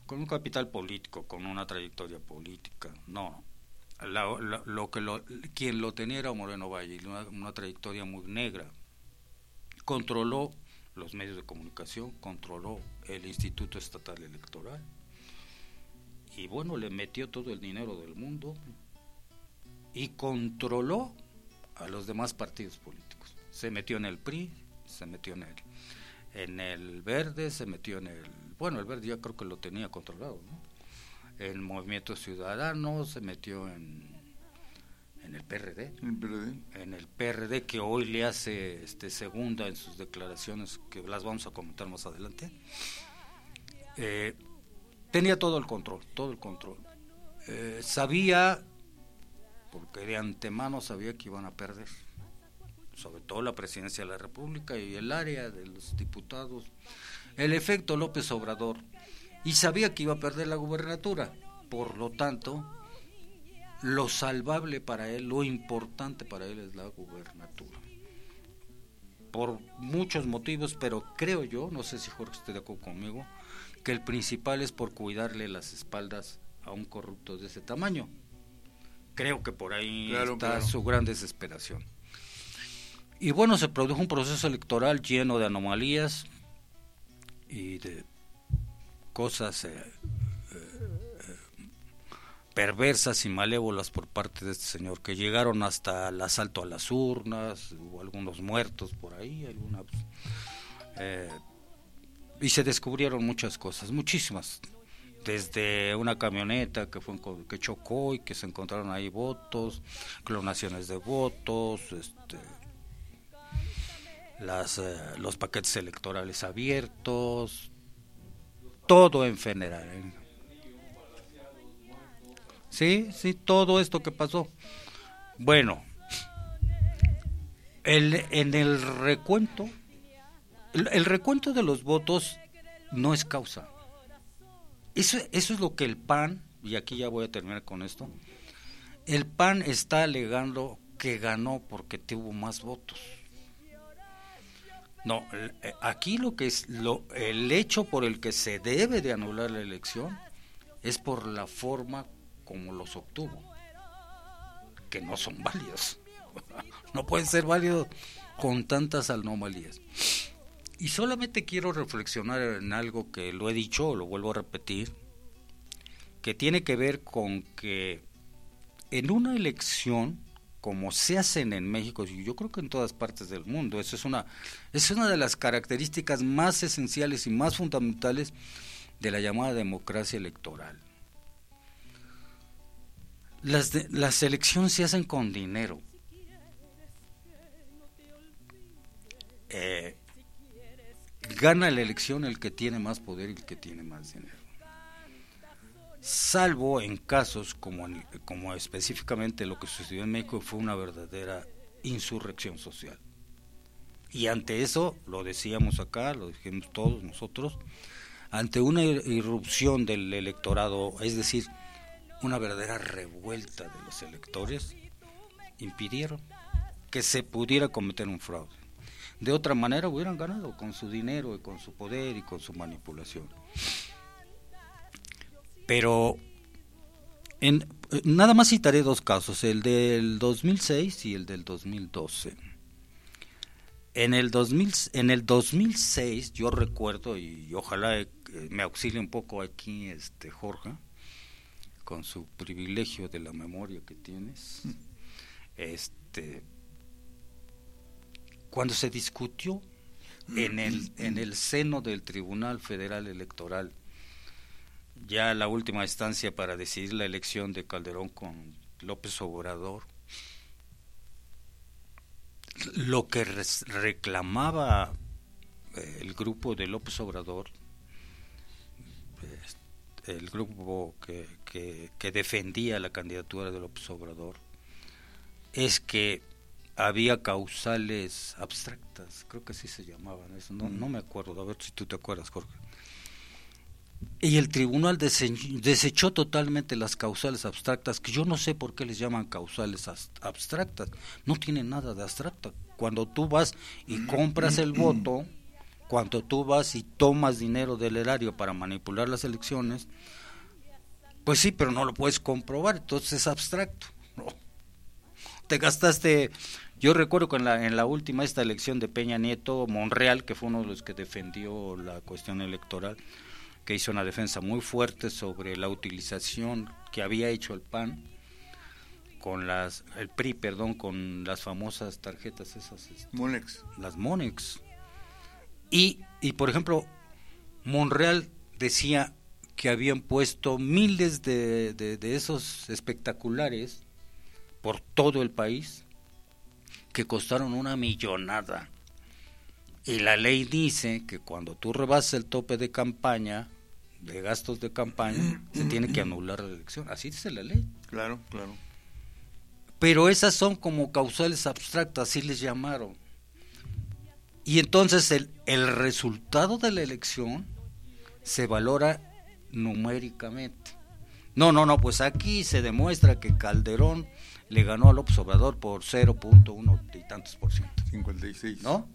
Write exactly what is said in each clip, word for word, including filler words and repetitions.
con un capital político, con una trayectoria política, no. La, la, lo que lo, quien lo tenía era Moreno Valle, una, una trayectoria muy negra. Controló los medios de comunicación, controló el Instituto Estatal Electoral y bueno, le metió todo el dinero del mundo y controló a los demás partidos políticos. Se metió en el P R I, se metió en el, en el Verde, se metió en el... Bueno, el Verde ya creo que lo tenía controlado, ¿no? El Movimiento Ciudadano, se metió en, en el P R D, ¿El P R D? En el P R D, que hoy le hace este segunda en sus declaraciones, que las vamos a comentar más adelante. Eh, tenía todo el control, todo el control. Eh, sabía, porque de antemano sabía que iban a perder, sobre todo la presidencia de la República y el área de los diputados, el efecto López Obrador, y sabía que iba a perder la gubernatura. Por lo tanto, lo salvable para él, lo importante para él es la gubernatura. Por muchos motivos, pero creo yo, no sé si Jorge esté de acuerdo conmigo, que el principal es por cuidarle las espaldas a un corrupto de ese tamaño. Creo que por ahí claro, está claro. su gran desesperación. Y bueno, se produjo un proceso electoral lleno de anomalías y de cosas eh, eh, perversas y malévolas por parte de este señor, que llegaron hasta el asalto a las urnas, hubo algunos muertos por ahí, algunas, eh, y se descubrieron muchas cosas, muchísimas, desde una camioneta que fue que chocó y que se encontraron ahí votos, clonaciones de votos, este, las eh, los paquetes electorales abiertos, todo en general. Sí, sí, todo esto que pasó. Bueno, el, en el recuento, el, el recuento de los votos no es causa. Eso, eso es lo que el P A N, y aquí ya voy a terminar con esto, el P A N está alegando que ganó porque tuvo más votos. No, aquí lo que es lo, el hecho por el que se debe de anular la elección es por la forma como los obtuvo, que no son válidos, no pueden ser válidos con tantas anomalías. Y solamente quiero reflexionar en algo que lo he dicho, lo vuelvo a repetir, que tiene que ver con que en una elección, como se hacen en México, y yo creo que en todas partes del mundo, eso es una, es una de las características más esenciales y más fundamentales de la llamada democracia electoral. Las, de, las elecciones se hacen con dinero. Eh, gana la elección el que tiene más poder y el que tiene más dinero. Salvo en casos como, en, como específicamente lo que sucedió en México, fue una verdadera insurrección social. Y ante eso, lo decíamos acá, lo dijimos todos nosotros, ante una irrupción del electorado, es decir, una verdadera revuelta de los electores, impidieron que se pudiera cometer un fraude. De otra manera hubieran ganado con su dinero y con su poder y con su manipulación. Pero en, nada más citaré dos casos, el del dos mil seis y el del dos mil doce. En el dos mil, en el dos mil seis yo recuerdo, y ojalá eh, me auxilie un poco aquí este Jorge, con su privilegio de la memoria que tienes, este, cuando se discutió en el en el seno del Tribunal Federal Electoral, ya la última instancia para decidir la elección de Calderón con López Obrador, lo que res, reclamaba eh, el grupo de López Obrador, eh, el grupo que, que, que defendía la candidatura de López Obrador, es que había causales abstractas, creo que así se llamaban, eso no, no me acuerdo, a ver si tú te acuerdas, Jorge. Y el tribunal desechó totalmente las causales abstractas, que yo no sé por qué les llaman causales abstractas, no tienen nada de abstracta. Cuando tú vas y compras el voto, cuando tú vas y tomas dinero del erario para manipular las elecciones, pues sí, pero no lo puedes comprobar, entonces es abstracto, ¿no? Te gastaste, yo recuerdo que en la, en la última esta elección de Peña Nieto, Monreal, que fue uno de los que defendió la cuestión electoral, que hizo una defensa muy fuerte sobre la utilización que había hecho el P A N con las, el P R I, perdón, con las famosas tarjetas esas, este, Monex. las Monex. Y, y por ejemplo, Monreal decía que habían puesto miles de, de, de esos espectaculares por todo el país, que costaron una millonada. Y la ley dice que cuando tú rebasas el tope de campaña, de gastos de campaña, se tiene que anular la elección. Así dice la ley. Claro, claro. Pero esas son como causales abstractas, así les llamaron. Y entonces el, el resultado de la elección se valora numéricamente. No, no, no, pues aquí se demuestra que Calderón le ganó a López Obrador por cero punto uno y tantos por ciento. cincuenta y seis. ¿No?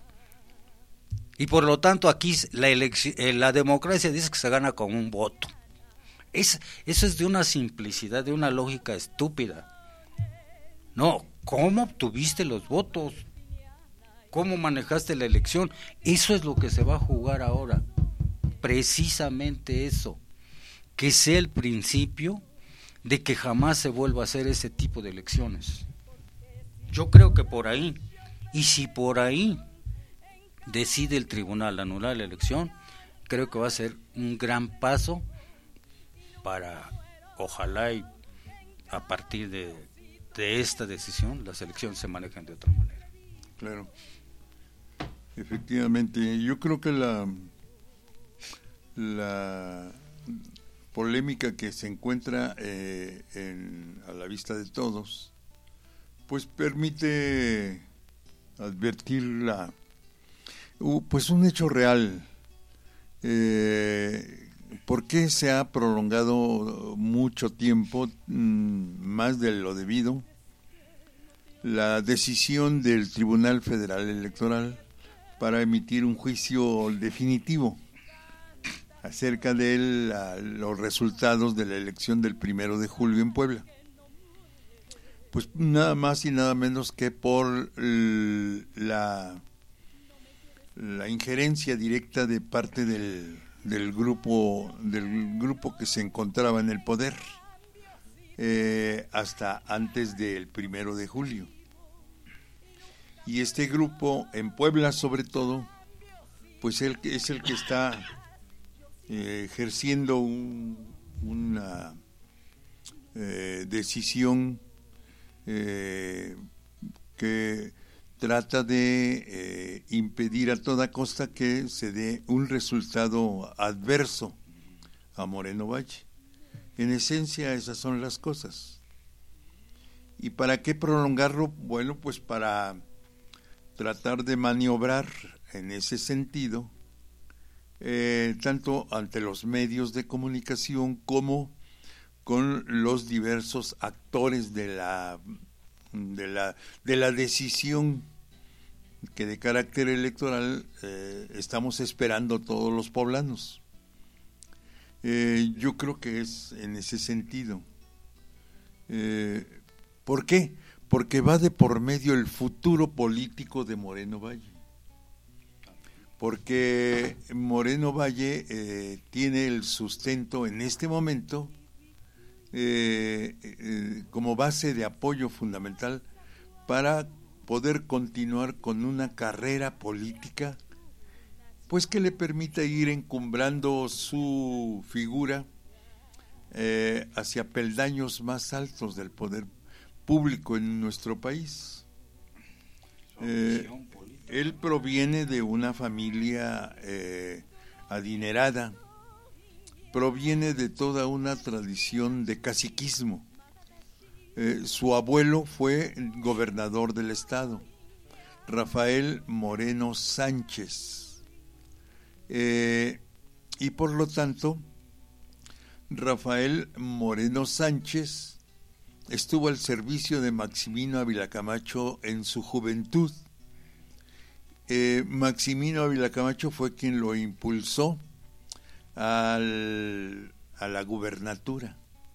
Y por lo tanto aquí la, elección, eh, la democracia dice que se gana con un voto. Es, eso es de una simplicidad, de una lógica estúpida. No, ¿cómo obtuviste los votos? ¿Cómo manejaste la elección? Eso es lo que se va a jugar ahora. Precisamente eso. Que sea el principio de que jamás se vuelva a hacer ese tipo de elecciones. Yo creo que por ahí, y si por ahí decide el tribunal anular la elección, creo que va a ser un gran paso para, ojalá y a partir de, de esta decisión, las elecciones se manejan de otra manera. Claro. Efectivamente, yo creo que la la polémica que se encuentra eh, en, a la vista de todos, pues permite advertir la uh, pues un hecho real. Eh, ¿Por qué se ha prolongado mucho tiempo, mmm, más de lo debido, la decisión del Tribunal Federal Electoral para emitir un juicio definitivo acerca de la, los resultados de la elección del primero de julio en Puebla? Pues nada más y nada menos que por la, la injerencia directa de parte del, del grupo del grupo que se encontraba en el poder eh, hasta antes del primero de julio. Y este grupo en Puebla, sobre todo, pues él es el que está Eh, ejerciendo un, una eh, decisión eh, que trata de eh, impedir a toda costa que se dé un resultado adverso a Moreno Valle. En esencia, esas son las cosas. ¿Y para qué prolongarlo? Bueno, pues para tratar de maniobrar en ese sentido, Eh, tanto ante los medios de comunicación como con los diversos actores de la de la de la decisión que de carácter electoral eh, estamos esperando todos los poblanos. Eh, yo creo que es en ese sentido. Eh, ¿Por qué? Porque va de por medio el futuro político de Moreno Valle. Porque Moreno Valle eh, tiene el sustento en este momento eh, eh, como base de apoyo fundamental para poder continuar con una carrera política, pues que le permita ir encumbrando su figura eh, hacia peldaños más altos del poder público en nuestro país. Eh, Él proviene de una familia eh, adinerada, proviene de toda una tradición de caciquismo. Eh, su abuelo fue gobernador del estado, Rafael Moreno Sánchez. Eh, y por lo tanto, Rafael Moreno Sánchez estuvo al servicio de Maximino Ávila Camacho en su juventud. eh, Maximino Ávila Camacho fue quien lo impulsó al, a la gubernatura.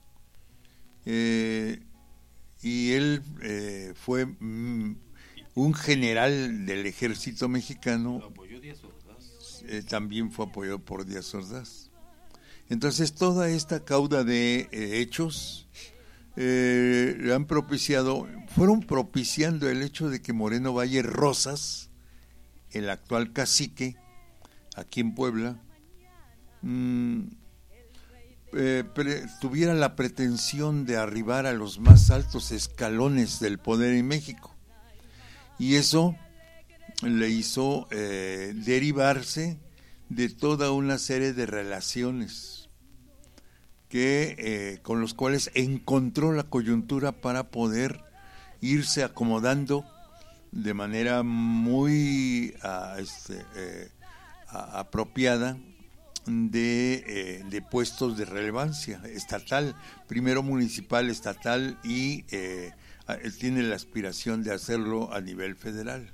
Eh, y él eh, fue mm, un general del ejército mexicano. Lo apoyó Díaz Ordaz. Eh, también fue apoyado por Díaz Ordaz. Entonces toda esta cauda de eh, hechos eh, le han propiciado, fueron propiciando el hecho de que Moreno Valle Rosas, el actual cacique aquí en Puebla, mmm, eh, pre, tuviera la pretensión de arribar a los más altos escalones del poder en México, y eso le hizo eh, derivarse de toda una serie de relaciones que eh, con los cuales encontró la coyuntura para poder irse acomodando de manera muy uh, este, eh, a, apropiada de, eh, de puestos de relevancia estatal, primero municipal, estatal, y eh, él tiene la aspiración de hacerlo a nivel federal.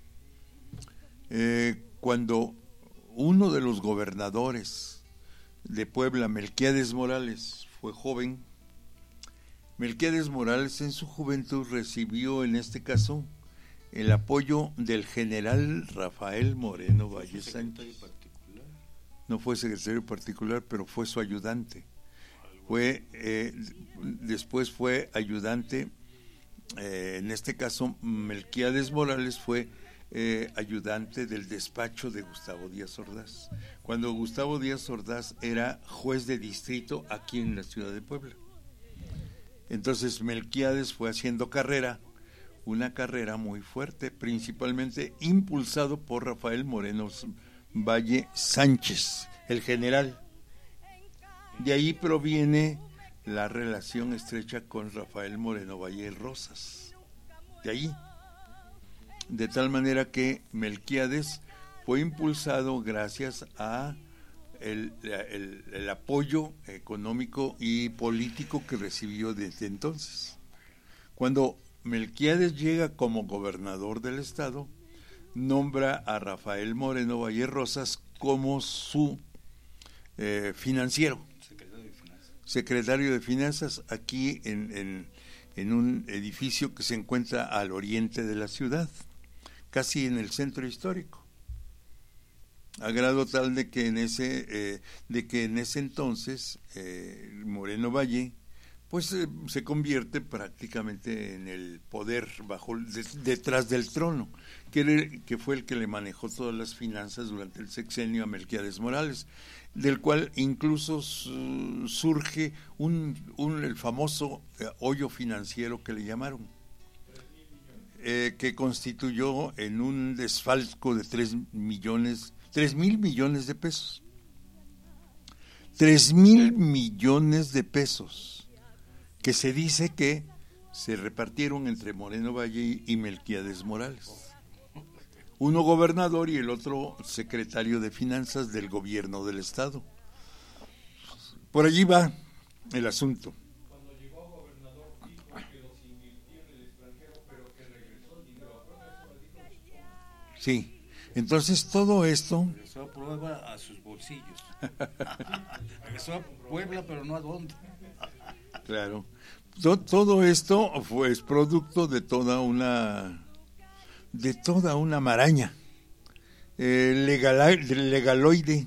Eh, cuando uno de los gobernadores de Puebla, Melquiades Morales, fue joven, Melquiades Morales en su juventud recibió en este caso el apoyo del general Rafael Moreno Valle Sánchez. No fue secretario particular, pero fue su ayudante. Fue eh, después fue ayudante, eh, en este caso Melquiades Morales fue eh, ayudante del despacho de Gustavo Díaz Ordaz, cuando Gustavo Díaz Ordaz era juez de distrito aquí en la ciudad de Puebla. Entonces Melquiades fue haciendo carrera, una carrera muy fuerte, principalmente impulsado por Rafael Moreno Valle Sánchez, el general. De ahí proviene la relación estrecha con Rafael Moreno Valle Rosas. De ahí. De tal manera que Melquiades fue impulsado gracias a el, el, el apoyo económico y político que recibió desde entonces. Cuando Melquiades llega como gobernador del estado, nombra a Rafael Moreno Valle Rosas como su eh, financiero, secretario de Finanzas, secretario de Finanzas aquí en, en, en un edificio que se encuentra al oriente de la ciudad, casi en el centro histórico, a grado tal de que en ese eh, de que en ese entonces eh, Moreno Valle pues eh, se convierte prácticamente en el poder bajo de, detrás del trono, que, le, que fue el que le manejó todas las finanzas durante el sexenio a Melquiades Morales, del cual incluso su, surge un, un el famoso eh, hoyo financiero que le llamaron, eh, que constituyó en un desfalco de tres millones, tres mil millones de pesos, tres mil millones de pesos, que se dice que se repartieron entre Moreno Valle y Melquiades Morales, uno gobernador y el otro secretario de Finanzas del gobierno del estado. Por allí va el asunto. Cuando llegó a gobernador dijo que los invirtió en el extranjero, pero que regresó el dinero a Puebla. Sí, entonces todo esto... Regresó a Puebla a sus bolsillos. Regresó a Puebla, pero no a dónde. Claro, todo, todo esto fue es producto de toda una de toda una maraña eh, legal, legaloide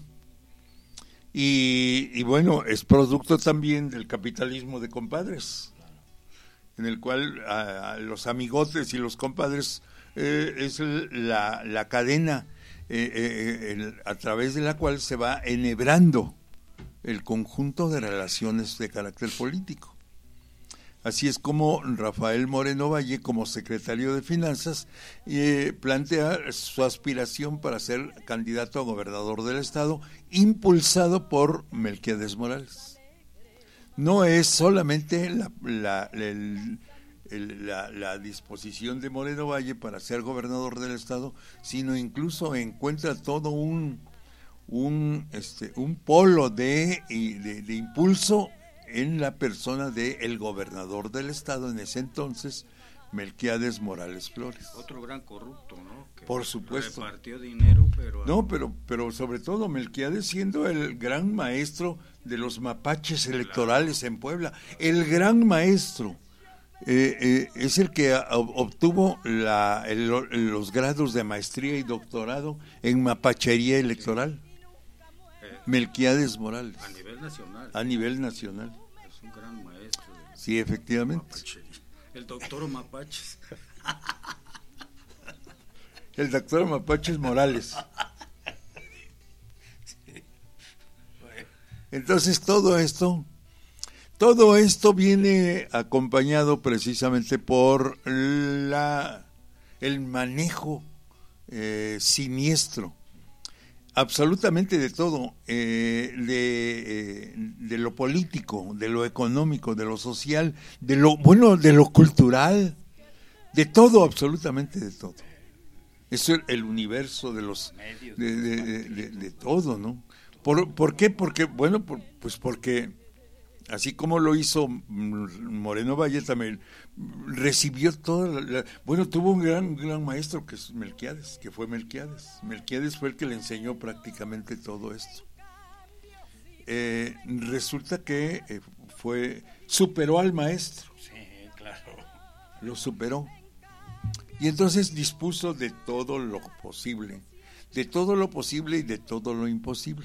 y, y bueno, es producto también del capitalismo de compadres, en el cual a, a los amigotes y los compadres eh, es el, la, la cadena eh, eh, el, a través de la cual se va enhebrando el conjunto de relaciones de carácter político. Así es como Rafael Moreno Valle, como secretario de Finanzas, eh, plantea su aspiración para ser candidato a gobernador del estado, impulsado por Melquiades Morales. No es solamente la, la, el, el, la, la disposición de Moreno Valle para ser gobernador del estado, sino incluso encuentra todo un un este un polo de, de, de impulso en la persona del gobernador del estado en ese entonces, Melquiades Morales Flores. Otro gran corrupto, ¿no? Que Por supuesto. repartió dinero, pero... No, pero, pero sobre todo Melquiades siendo el gran maestro de los mapaches electorales en Puebla. El gran maestro. Eh, eh, es el que a, obtuvo la, el, los grados de maestría y doctorado en mapachería electoral. Eh, Melquiades Morales. A nivel nacional. A nivel nacional. Es un gran maestro. De sí, efectivamente. Mapachería. El doctor Mapaches. El doctor Mapaches Morales. Sí. Bueno. Entonces todo esto... Todo esto viene acompañado precisamente por la el manejo eh, siniestro, absolutamente de todo, eh, de, eh, de lo político, de lo económico, de lo social, de lo bueno, de lo cultural, de todo, absolutamente de todo. Eso es el universo de los de, de, de, de, de todo, ¿no? ¿Por, ¿Por qué? Porque bueno, por, pues porque así como lo hizo Moreno Valle, también recibió toda la, la, bueno, tuvo un gran gran maestro que es Melquiades, que fue Melquiades. Melquiades fue el que le enseñó prácticamente todo esto. Eh, resulta que eh, fue superó al maestro. Sí, claro. Lo superó. Y entonces dispuso de todo lo posible, de todo lo posible y de todo lo imposible.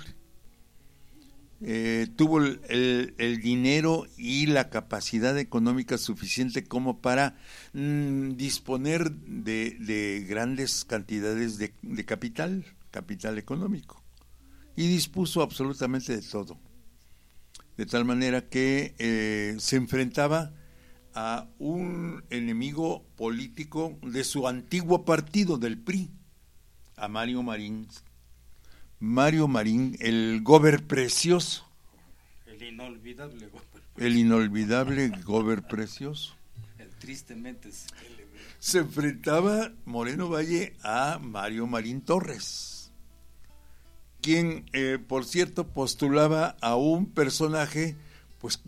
Eh, tuvo el, el, el dinero y la capacidad económica suficiente como para mm, disponer de, de grandes cantidades de, de capital, capital económico, y dispuso absolutamente de todo, de tal manera que eh, se enfrentaba a un enemigo político de su antiguo partido, del P R I, a Mario Marín. Mario Marín, el gober precioso. El inolvidable gober. El inolvidable gober precioso. El tristemente célebre. Se enfrentaba Moreno Valle a Mario Marín Torres, quien, eh, por cierto, postulaba a un personaje pues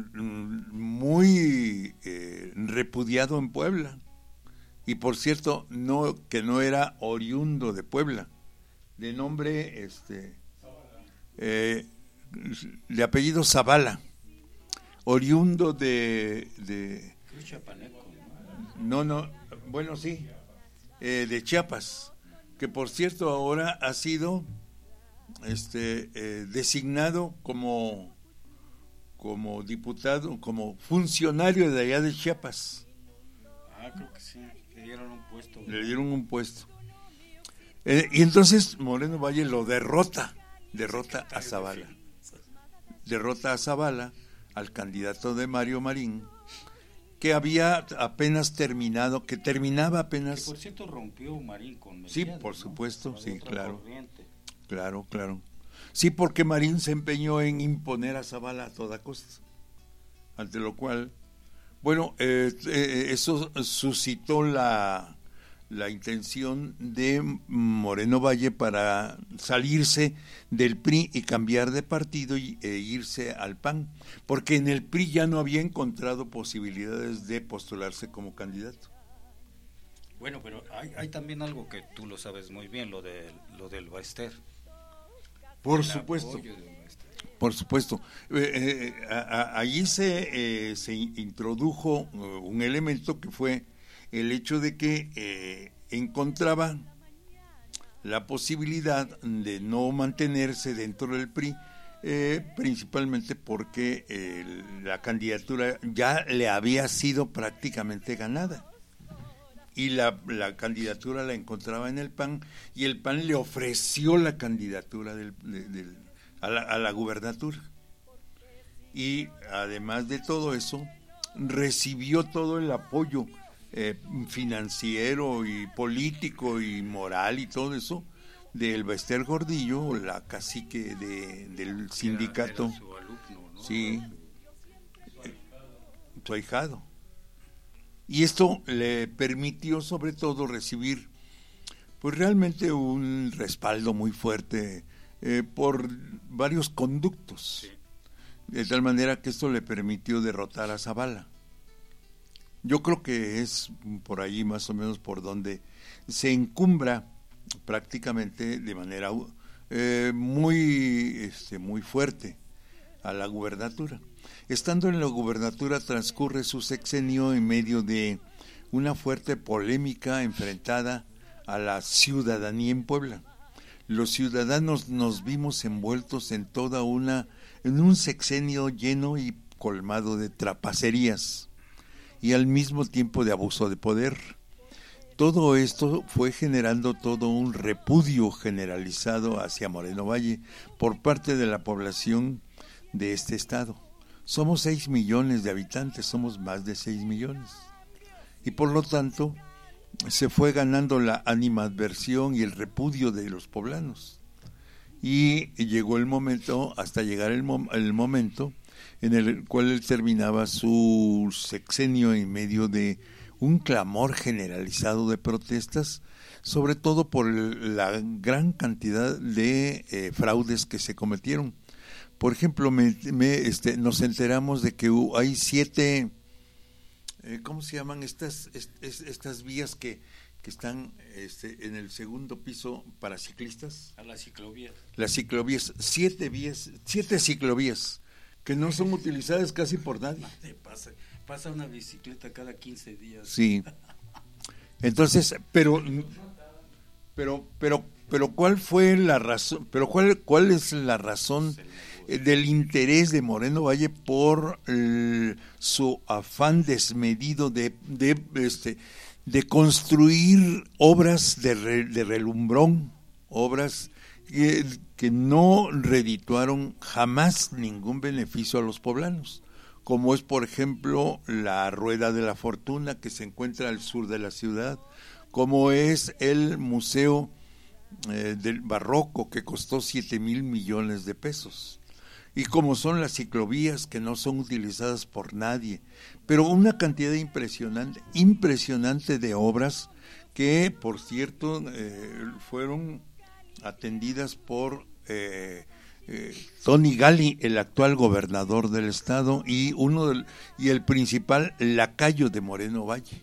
muy eh, repudiado en Puebla, y por cierto, no que no era oriundo de Puebla, de nombre, este, eh, de apellido Zavala, oriundo de, de no, no, bueno sí, eh, de Chiapas, que por cierto ahora ha sido, este, eh, designado como, como diputado, como funcionario de allá de Chiapas. Ah, creo que sí, le dieron un puesto. Le dieron un puesto. Eh, y entonces Moreno Valle lo derrota, derrota a Zavala, derrota a Zavala, al candidato de Mario Marín, que había apenas terminado, que terminaba apenas. Que por cierto rompió Marín con Melquiades, sí, por ¿no? supuesto, sí, claro, corriente. claro, claro. Sí, porque Marín se empeñó en imponer a Zavala a toda costa, ante lo cual, bueno, eh, eh, eso suscitó la la intención de Moreno Valle para salirse del P R I y cambiar de partido y, e irse al P A N, porque en el P R I ya no había encontrado posibilidades de postularse como candidato. Bueno, pero hay, hay también algo que tú lo sabes muy bien, lo de lo del Baester. Por el supuesto, por supuesto. Eh, eh, a, a, allí se, eh, se introdujo uh, un elemento que fue el hecho de que eh, encontraba la posibilidad de no mantenerse dentro del P R I, eh, principalmente porque eh, la candidatura ya le había sido prácticamente ganada, y la, la candidatura la encontraba en el P A N, y el P A N le ofreció la candidatura del, de, del, a, la, a la gubernatura, y además de todo eso recibió todo el apoyo Eh, financiero y político y moral y todo eso del Baester Gordillo, la cacique de, del sindicato. Era, era su alumno, ¿no? Sí, eh, su ahijado. Y esto le permitió sobre todo recibir pues realmente un respaldo muy fuerte eh, por varios conductos, sí. De tal manera que esto le permitió derrotar a Zavala. Yo creo que es por ahí más o menos por donde se encumbra prácticamente de manera eh, muy, este, muy fuerte a la gubernatura. Estando en la gubernatura transcurre su sexenio en medio de una fuerte polémica enfrentada a la ciudadanía en Puebla. Los ciudadanos nos vimos envueltos en toda una, en un sexenio lleno y colmado de trapacerías y al mismo tiempo de abuso de poder. Todo esto fue generando todo un repudio generalizado hacia Moreno Valle por parte de la población de este estado. Somos seis millones de habitantes, somos más de seis millones. Y por lo tanto, se fue ganando la animadversión y el repudio de los poblanos. Y llegó el momento, hasta llegar el, mom- el momento en el cual él terminaba su sexenio en medio de un clamor generalizado de protestas, sobre todo por el, la gran cantidad de eh, fraudes que se cometieron. Por ejemplo, me, me, este, nos enteramos de que hay siete, eh, ¿cómo se llaman estas est, est, estas vías que, que están este, en el segundo piso para ciclistas? A las ciclovías. Las ciclovías, siete vías, siete ciclovías que no son utilizadas casi por nadie. Pasa, pasa una bicicleta cada quince días. Sí. Entonces, pero, pero, pero, pero, ¿cuál fue la razón? Pero cuál, cuál es la razón del interés de Moreno Valle por el, su afán desmedido de, de, este, de construir obras de, re, de relumbrón, obras que, que no redituaron jamás ningún beneficio a los poblanos, como es por ejemplo la Rueda de la Fortuna que se encuentra al sur de la ciudad, como es el Museo eh, del Barroco que costó siete mil millones de pesos, y como son las ciclovías que no son utilizadas por nadie, pero una cantidad impresionante, impresionante de obras que, por cierto, eh, fueron atendidas por eh, eh, Tony Gali, el actual gobernador del estado y uno del, y el principal lacayo de Moreno Valle,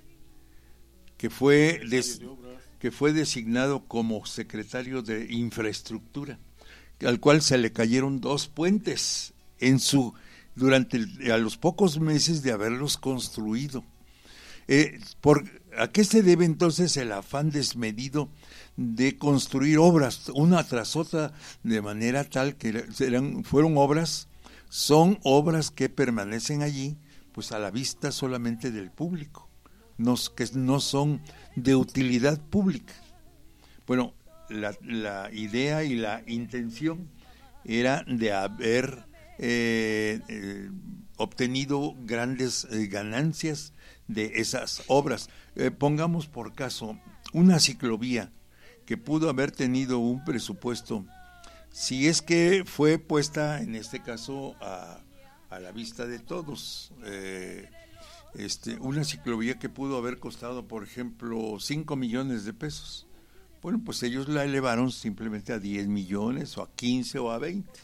que fue des, que fue designado como secretario de infraestructura, al cual se le cayeron dos puentes en su durante el, a los pocos meses de haberlos construido. Eh, por, ¿A qué se debe entonces el afán desmedido de construir obras una tras otra de manera tal que eran, fueron obras, son obras que permanecen allí pues a la vista solamente del público, no, que no son de utilidad pública? Bueno, la, la idea y la intención era de haber eh, eh, obtenido grandes eh, ganancias de esas obras. Eh, pongamos por caso una ciclovía que pudo haber tenido un presupuesto, si es que fue puesta en este caso a, a la vista de todos, eh, este, una ciclovía que pudo haber costado, por ejemplo, cinco millones de pesos. Bueno, pues ellos la elevaron simplemente a diez millones o a quince o a veinte.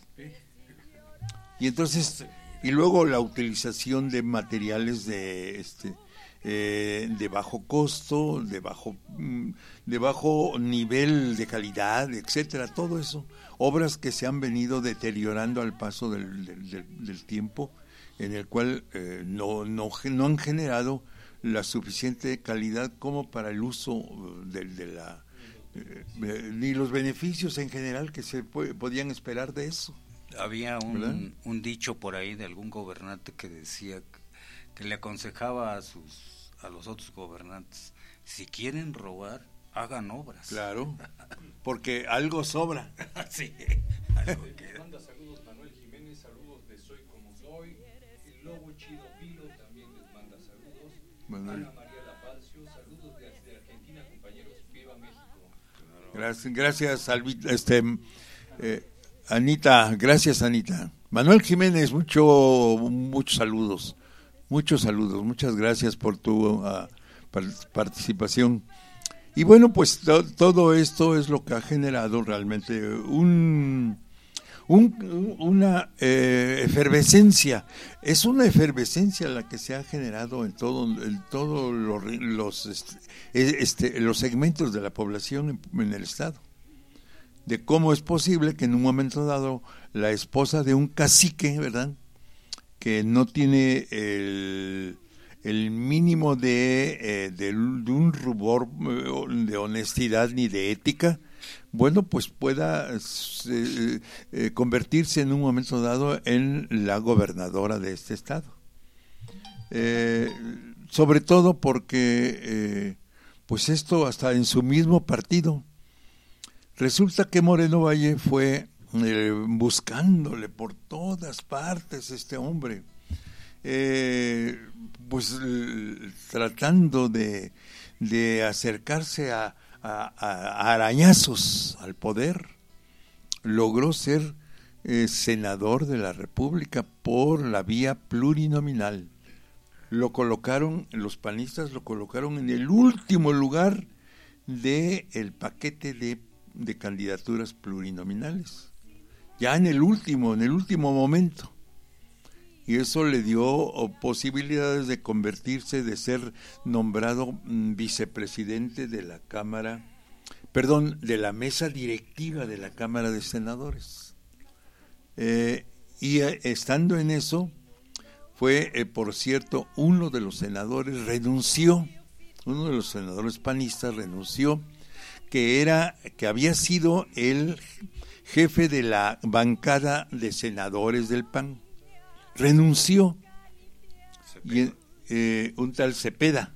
Y entonces, y luego la utilización de materiales de este eh, de bajo costo, de bajo de bajo nivel de calidad, etcétera, todo eso, obras que se han venido deteriorando al paso del, del, del, del tiempo, en el cual eh, no, no, no han generado la suficiente calidad como para el uso de, de la eh, eh, ni los beneficios en general que se po- podían esperar de eso. Había un, un dicho por ahí de algún gobernante que decía que, que le aconsejaba a sus a los otros gobernantes: si quieren robar, hagan obras. Claro, porque algo sobra. Sí, algo queda. Manda saludos Manuel Jiménez, saludos de Soy Como Soy. El Lobo Chido Pilo también les manda saludos. Manuel. Ana María Lapancio, saludos desde Argentina, compañeros, viva México. Gracias, gracias Alvi- este, eh, Anita, gracias Anita. Manuel Jiménez, mucho, muchos saludos, muchos saludos, muchas gracias por tu uh, par- participación. Y bueno, pues to- todo esto es lo que ha generado realmente un, un, una eh, efervescencia, es una efervescencia la que se ha generado en todo, en todos los, los, este, este, los segmentos de la población en, en el estado, de cómo es posible que en un momento dado la esposa de un cacique, ¿verdad?, que no tiene el, el mínimo de, eh, de, de un rubor de honestidad ni de ética, bueno, pues pueda eh, eh, convertirse en un momento dado en la gobernadora de este estado. Eh, sobre todo porque, eh, pues esto hasta en su mismo partido. Resulta que Moreno Valle fue eh, buscándole por todas partes este hombre, eh, pues eh, tratando de, de acercarse a A, a arañazos al poder, logró ser eh, senador de la República por la vía plurinominal. Lo colocaron, los panistas lo colocaron en el último lugar de el paquete de, de candidaturas plurinominales, ya en el último, en el último momento. Y eso le dio posibilidades de convertirse, de ser nombrado vicepresidente de la Cámara, perdón, de la mesa directiva de la Cámara de Senadores. Eh, y eh, estando en eso, fue, eh, por cierto, uno de los senadores renunció, uno de los senadores panistas renunció, que era, que había sido el jefe de la bancada de senadores del P A N. Renunció, y, eh, un tal Cepeda,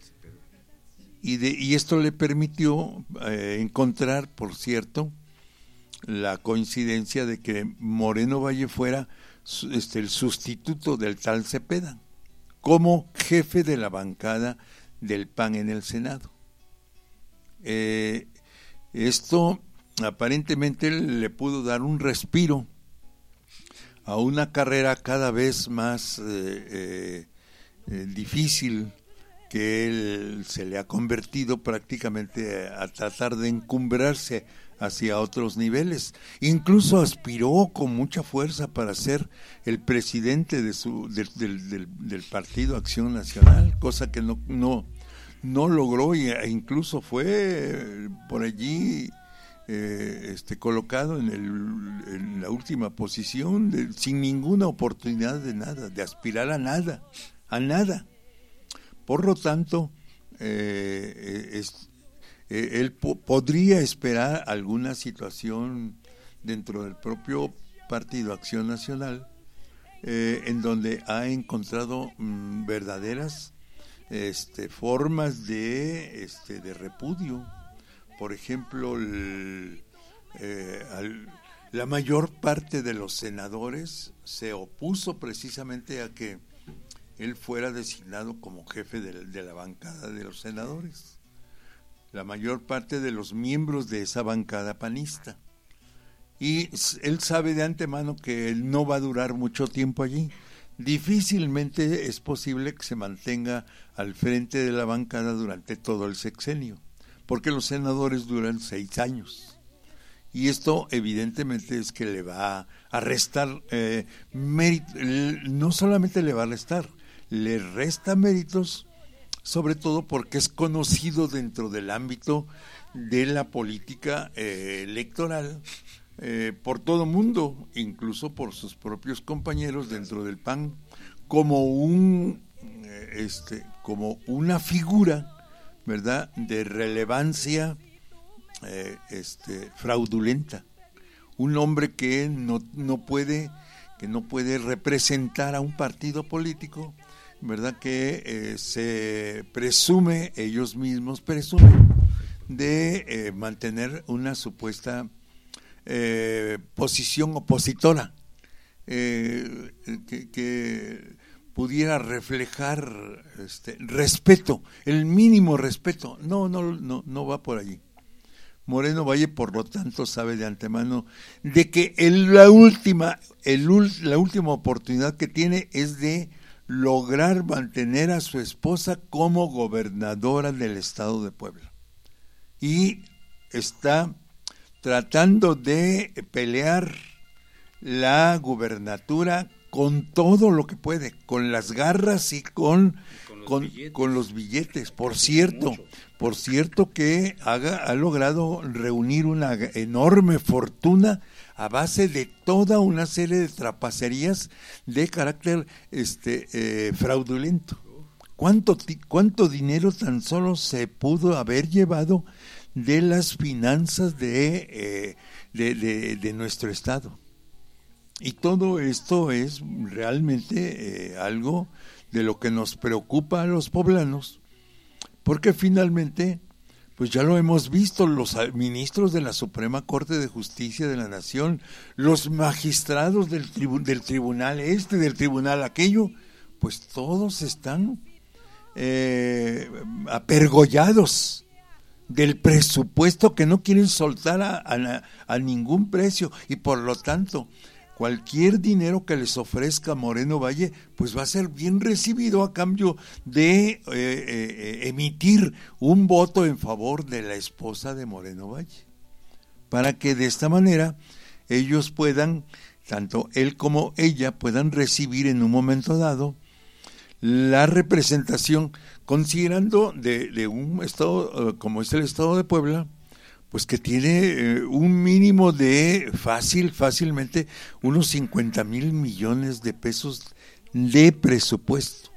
y, de, y esto le permitió eh, encontrar, por cierto, la coincidencia de que Moreno Valle fuera este, el sustituto del tal Cepeda, como jefe de la bancada del P A N en el Senado. Eh, esto aparentemente le pudo dar un respiro a una carrera cada vez más eh, eh, eh, difícil que él se le ha convertido prácticamente a, a tratar de encumbrarse hacia otros niveles. Incluso aspiró con mucha fuerza para ser el presidente de su del, del, del, del Partido Acción Nacional, cosa que no no no logró, e incluso fue por allí Eh, este, colocado en, el, en la última posición, de, sin ninguna oportunidad de nada, de aspirar a nada, a nada. Por lo tanto, eh, es, eh, él po- podría esperar alguna situación dentro del propio Partido Acción Nacional, eh, en donde ha encontrado mmm, verdaderas este, formas de, este, de repudio. Por ejemplo, el, eh, al, la mayor parte de los senadores se opuso precisamente a que él fuera designado como jefe de, de la bancada de los senadores. La mayor parte de los miembros de esa bancada panista. Y él sabe de antemano que él no va a durar mucho tiempo allí. Difícilmente es posible que se mantenga al frente de la bancada durante todo el sexenio, porque los senadores duran seis años. Y esto evidentemente es que le va a restar eh, mérito, no solamente le va a restar, le resta méritos, sobre todo porque es conocido dentro del ámbito de la política eh, electoral eh, por todo mundo, incluso por sus propios compañeros dentro del P A N, como un eh, este, como una figura, ¿verdad?, de relevancia eh, este, fraudulenta, un hombre que no, no puede que no puede representar a un partido político, ¿verdad?, que eh, se presume, ellos mismos presumen, de eh, mantener una supuesta eh, posición opositora, eh, que, que pudiera reflejar este respeto, el mínimo respeto. No, no, no, no va por allí. Moreno Valle, por lo tanto, sabe de antemano de que el, la última, el, la última oportunidad que tiene es de lograr mantener a su esposa como gobernadora del estado de Puebla. Y está tratando de pelear la gubernatura con todo lo que puede, con las garras y con, con, los, con, con los billetes. Por cierto, mucho. por cierto que haga, ha logrado reunir una enorme fortuna a base de toda una serie de trapacerías de carácter este eh, fraudulento. ¿Cuánto, ¿Cuánto dinero tan solo se pudo haber llevado de las finanzas de, eh, de, de, de nuestro Estado? Y todo esto es realmente eh, algo de lo que nos preocupa a los poblanos, porque finalmente, pues ya lo hemos visto, los ministros de la Suprema Corte de Justicia de la Nación, los magistrados del, tribu del tribunal este, del tribunal aquello, pues todos están eh, apergollados del presupuesto que no quieren soltar a, a, a ningún precio, y por lo tanto cualquier dinero que les ofrezca Moreno Valle, pues va a ser bien recibido a cambio de eh, eh, emitir un voto en favor de la esposa de Moreno Valle, para que de esta manera ellos puedan, tanto él como ella, puedan recibir en un momento dado la representación, considerando de, de un estado uh, como es el estado de Puebla, pues que tiene eh, un mínimo de fácil, fácilmente unos cincuenta mil millones de pesos de presupuesto,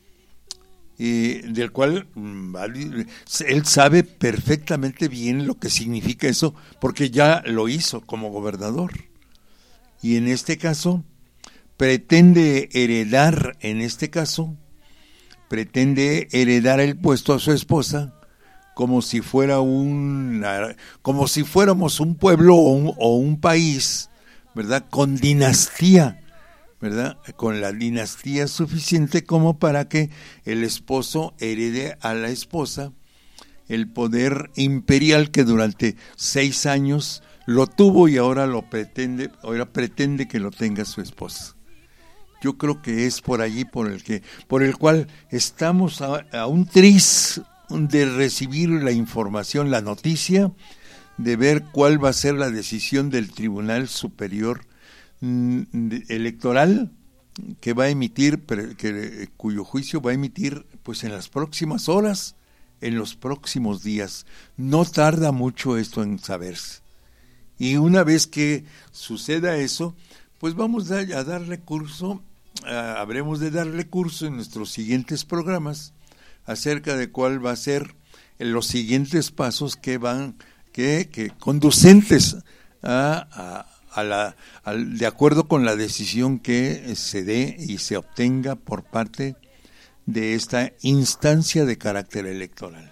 eh, del cual mm, él sabe perfectamente bien lo que significa eso, porque ya lo hizo como gobernador, y en este caso pretende heredar, en este caso pretende heredar el puesto a su esposa, como si fuera un, como si fuéramos un pueblo o un, o un país, ¿verdad? Con dinastía, ¿verdad? Con la dinastía suficiente como para que el esposo herede a la esposa el poder imperial que durante seis años lo tuvo y ahora lo pretende, ahora pretende que lo tenga su esposa. Yo creo que es por allí por el que, por el cual estamos a, a un tris de recibir la información, la noticia, de ver cuál va a ser la decisión del Tribunal Superior mm, Electoral que va a emitir, que, cuyo juicio va a emitir pues en las próximas horas, en los próximos días. No tarda mucho esto en saberse. Y una vez que suceda eso, pues vamos a, a darle curso, a, habremos de darle curso en nuestros siguientes programas acerca de cuál va a ser los siguientes pasos que van, que, que conducentes a, a, a la, a, de acuerdo con la decisión que se dé y se obtenga por parte de esta instancia de carácter electoral.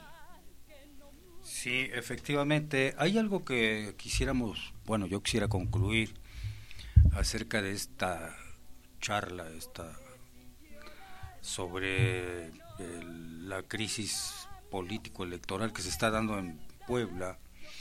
Sí, efectivamente, hay algo que quisiéramos, bueno, yo quisiera concluir acerca de esta charla, esta sobre el, la crisis político-electoral que se está dando en Puebla,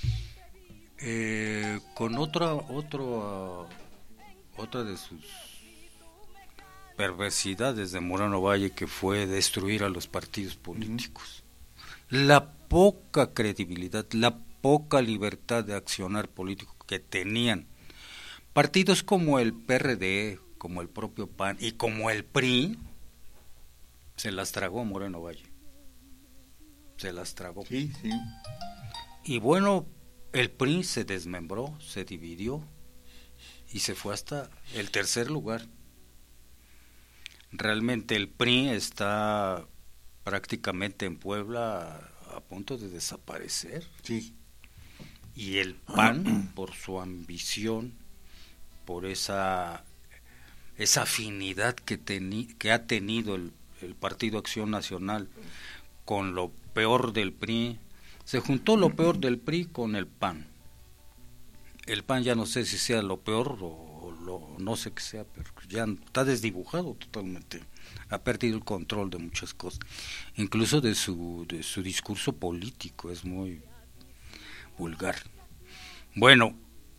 eh, con otra, otro, uh, otra de sus perversidades de Moreno Valle, que fue destruir a los partidos políticos. Uh-huh. La poca credibilidad, la poca libertad de accionar político que tenían partidos como el P R D, como el propio P A N y como el P R I, se las tragó Moreno Valle. Se las tragó. Sí, sí. Y bueno, el P R I se desmembró, se dividió y se fue hasta el tercer lugar. Realmente el P R I está prácticamente en Puebla a, a punto de desaparecer. Sí. Y el P A N, por su ambición, por esa esa afinidad que, teni, que ha tenido el, el Partido Acción Nacional con lo peor del P R I, se juntó lo peor del P R I con el P A N. El P A N ya no sé si sea lo peor o lo, no sé qué sea, pero ya está desdibujado totalmente, ha perdido el control de muchas cosas, incluso de su, de su discurso político, es muy vulgar. Bueno,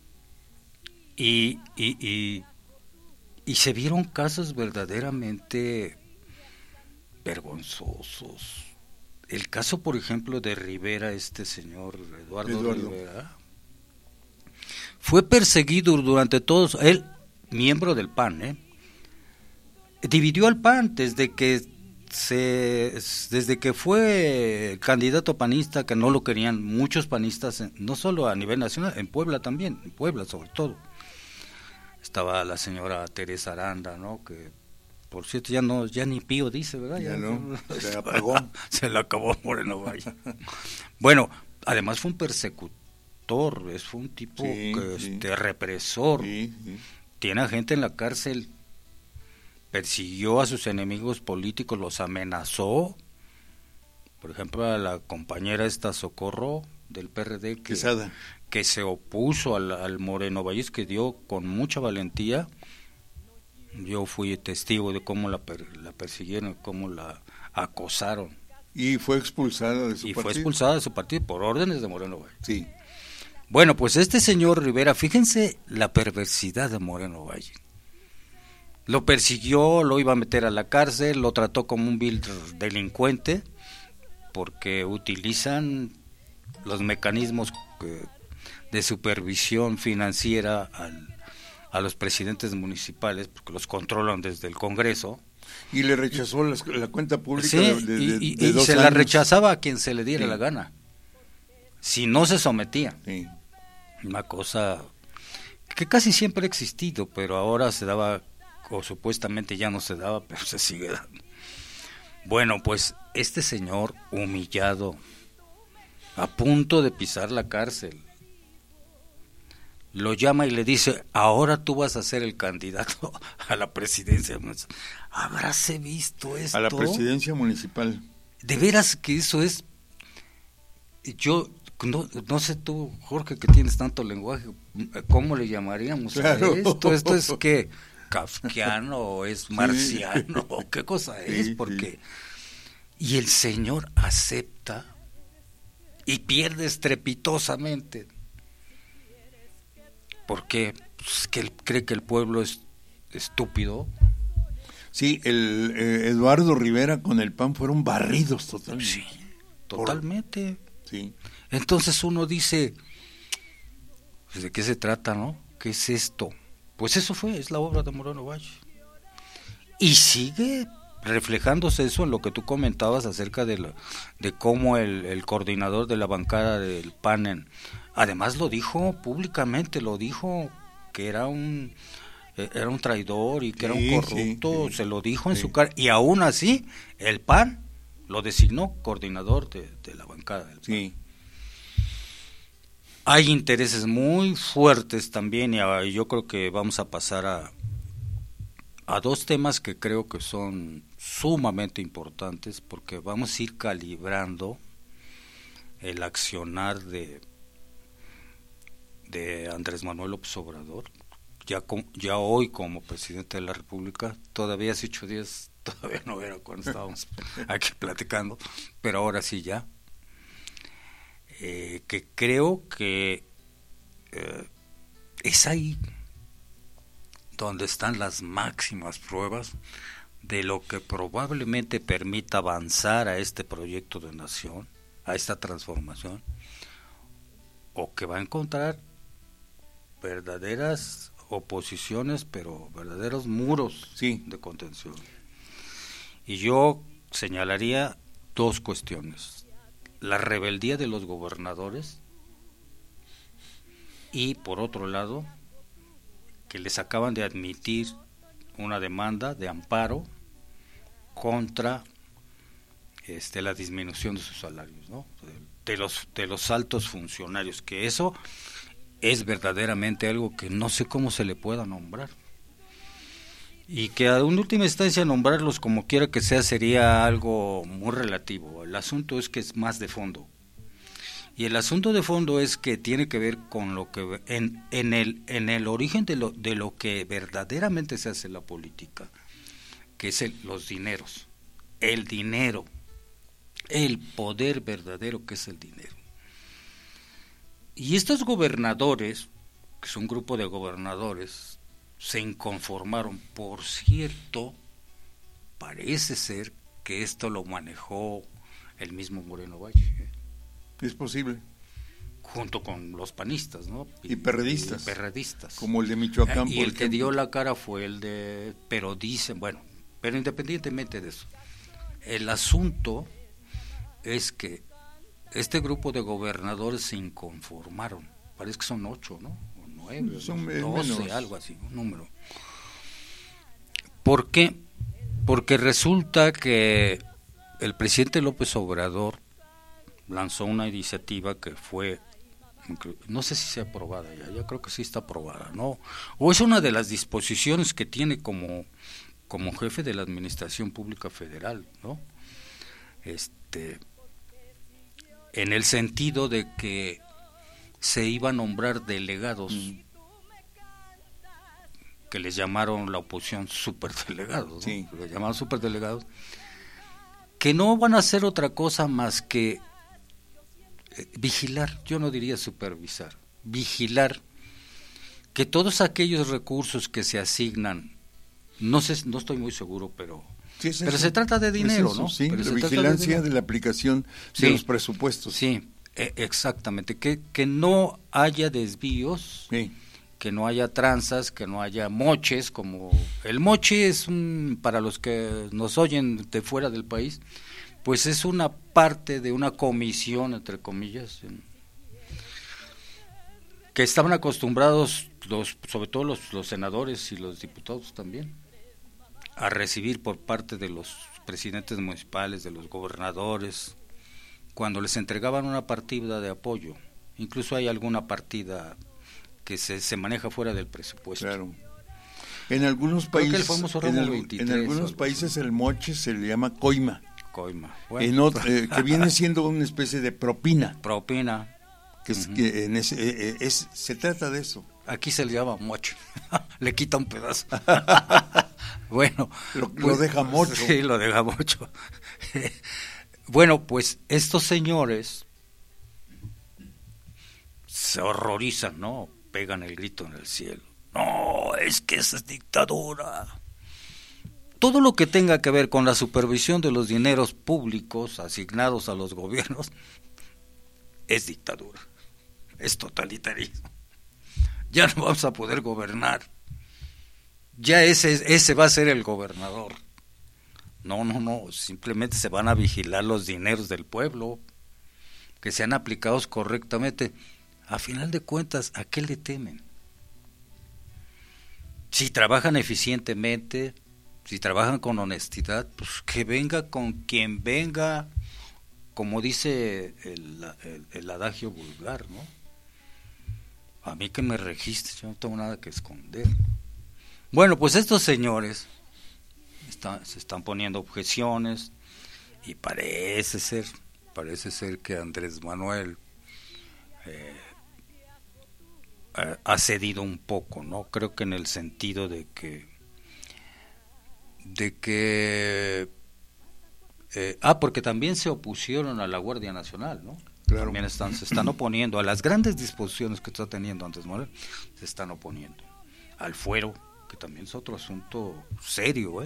y, y, y, y se vieron casos verdaderamente vergonzosos. El caso, por ejemplo, de Rivera, este señor Eduardo, Eduardo. Rivera, fue perseguido durante todos, él miembro del P A N, ¿eh? Dividió al P A N desde que se desde que fue candidato panista, que no lo querían muchos panistas, no solo a nivel nacional, en Puebla también, en Puebla sobre todo. Estaba la señora Teresa Aranda, ¿no? Que por cierto ya no, ya ni pío dice, ¿verdad? Ya, ya no, se apagó. Se la acabó Moreno Valle. Bueno, además fue un persecutor, es fue un tipo Sí, que, sí. este, represor. Sí, sí. Tiene a gente en la cárcel, persiguió a sus enemigos políticos, los amenazó. Por ejemplo, a la compañera esta Socorro del P R D que, Quesada. que se opuso al, al Moreno Valles, que dio con mucha valentía. Yo fui testigo de cómo la, per, la persiguieron, cómo la acosaron. Y fue expulsada de su Y partido. fue expulsada de su partido por órdenes de Moreno Valle. Sí. Bueno, pues este señor Rivera, fíjense la perversidad de Moreno Valle. Lo persiguió, lo iba a meter a la cárcel, lo trató como un vil delincuente, porque utilizan los mecanismos que, de supervisión financiera al, a los presidentes municipales, porque los controlan desde el Congreso. Y le rechazó las- la cuenta pública Sí, de, de- y, de- y- de y dos se la años. rechazaba a quien se le diera Sí. la gana, si no se sometía. Sí. Una cosa que casi siempre ha existido, pero ahora se daba, o supuestamente ya no se daba, pero se sigue dando. Bueno, pues este señor humillado, a punto de pisar la cárcel, lo llama y le dice: ahora tú vas a ser el candidato a la presidencia. ¿Habráse visto esto? A la presidencia municipal. De veras que eso es... Yo no, no sé tú, Jorge, que tienes tanto lenguaje, ¿cómo le llamaríamos Claro. a esto? ¿Esto es qué? ¿Kafkiano o es marciano? Sí. ¿Qué cosa Sí, es? sí. Porque... Y el señor acepta y pierde estrepitosamente. ¿Por qué? Pues que él cree que el pueblo es estúpido. Sí, el eh, Eduardo Rivera con el P A N fueron barridos totalmente. Sí, totalmente. Sí. Entonces uno dice, pues, ¿de qué se trata, no? ¿Qué es esto? Pues eso fue, es la obra de Moreno Valle. Y sigue reflejándose eso en lo que tú comentabas acerca de, la, de cómo el, el coordinador de la bancada del P A N, en, además lo dijo públicamente, lo dijo que era un era un traidor y que Sí, era un corrupto, sí, sí. se lo dijo en Sí. su cara, y aún así el P A N lo designó coordinador de, de la bancada del P A N. Sí. Hay intereses muy fuertes también, y a- yo creo que vamos a pasar a, a dos temas que creo que son sumamente importantes, porque vamos a ir calibrando el accionar de, de Andrés Manuel López Obrador, ya, con, ya hoy como presidente de la República. Todavía hace ocho días, todavía no era cuando estábamos aquí platicando, pero ahora sí ya. Eh, que creo que eh, es ahí donde están las máximas pruebas de lo que probablemente permita avanzar a este proyecto de nación, a esta transformación, o que va a encontrar verdaderas oposiciones, pero verdaderos muros Sí. de contención. Y yo señalaría dos cuestiones: la rebeldía de los gobernadores y, por otro lado, que les acaban de admitir una demanda de amparo contra este la disminución de sus salarios, ¿no? De los de los altos funcionarios, que eso es verdaderamente algo que no sé cómo se le pueda nombrar. Y que a una última instancia nombrarlos como quiera que sea sería algo muy relativo. El asunto es que es más de fondo. Y el asunto de fondo es que tiene que ver con lo que en, en el en el origen de lo de lo que verdaderamente se hace la política, que es el, los dineros, el dinero, el poder verdadero que es el dinero. Y estos gobernadores, que es un grupo de gobernadores, se inconformaron. Por cierto, parece ser que esto lo manejó el mismo Moreno Valle, ¿eh? Es posible. junto con los panistas, ¿no? Y, y perredistas. Y perredistas. Como el de Michoacán. Y el que dio la cara fue el de, pero dicen, bueno, pero independientemente de eso, el asunto es que este grupo de gobernadores se inconformaron, parece que son ocho, ¿no? O nueve, son doce, menos. Algo así, un número. ¿Por qué? Porque resulta que el presidente López Obrador lanzó una iniciativa que fue, no sé si sea aprobada ya, ya creo que sí está aprobada, ¿no? O es una de las disposiciones que tiene como, como jefe de la Administración Pública Federal, ¿no? Este, en el sentido de que se iba a nombrar delegados, mm. que les llamaron la oposición superdelegados, ¿no? Sí. Les llamaron superdelegados, que no van a hacer otra cosa más que eh, vigilar, yo no diría supervisar, vigilar que todos aquellos recursos que se asignan, no sé, no estoy muy seguro, pero sí, es pero eso. se trata de dinero, es eso, ¿no? Sí, pero la se vigilancia de, de la aplicación sí, de los presupuestos. Sí, eh, exactamente, que, que no haya desvíos, sí. que no haya tranzas, que no haya moches, como el moche es un, para los que nos oyen de fuera del país, pues es una parte de una comisión, entre comillas, en, que estaban acostumbrados, los, sobre todo los, los senadores y los diputados también, a recibir por parte de los presidentes municipales, de los gobernadores, cuando les entregaban una partida de apoyo. Incluso hay alguna partida que se, se maneja fuera del presupuesto. Claro. En algunos Creo países, que el famoso en, ramo el- veintitrés en algunos o países algo así. el moche se le llama coima, Coima. Bueno, en otro- eh, que viene siendo una especie de propina, propina. que, es, Ujú. que en ese, eh, eh, es, se trata de eso. Aquí se le llama mocho. Le quita un pedazo. Bueno. Lo, lo deja mocho. Sí, lo deja mocho. Bueno, pues estos señores se horrorizan, ¿no? Pegan el grito en el cielo. No, es que esa es dictadura. Todo lo que tenga que ver con la supervisión de los dineros públicos asignados a los gobiernos es dictadura, es totalitarismo. Ya no vamos a poder gobernar. Ya ese, ese va a ser el gobernador. No, no, no, simplemente se van a vigilar los dineros del pueblo, que sean aplicados correctamente. A final de cuentas, ¿a qué le temen? Si trabajan eficientemente, si trabajan con honestidad, pues que venga con quien venga, como dice el, el, el adagio vulgar, ¿no? A mí que me registre, yo no tengo nada que esconder. Bueno, pues estos señores está, se están poniendo objeciones y parece ser, parece ser que Andrés Manuel eh, ha cedido un poco, ¿no? Creo que en el sentido de que de que eh, ah, porque también se opusieron a la Guardia Nacional, ¿no? Claro. También están, se están oponiendo a las grandes disposiciones que está teniendo Andrés Manuel, se están oponiendo al fuero, que también es otro asunto serio, ¿eh?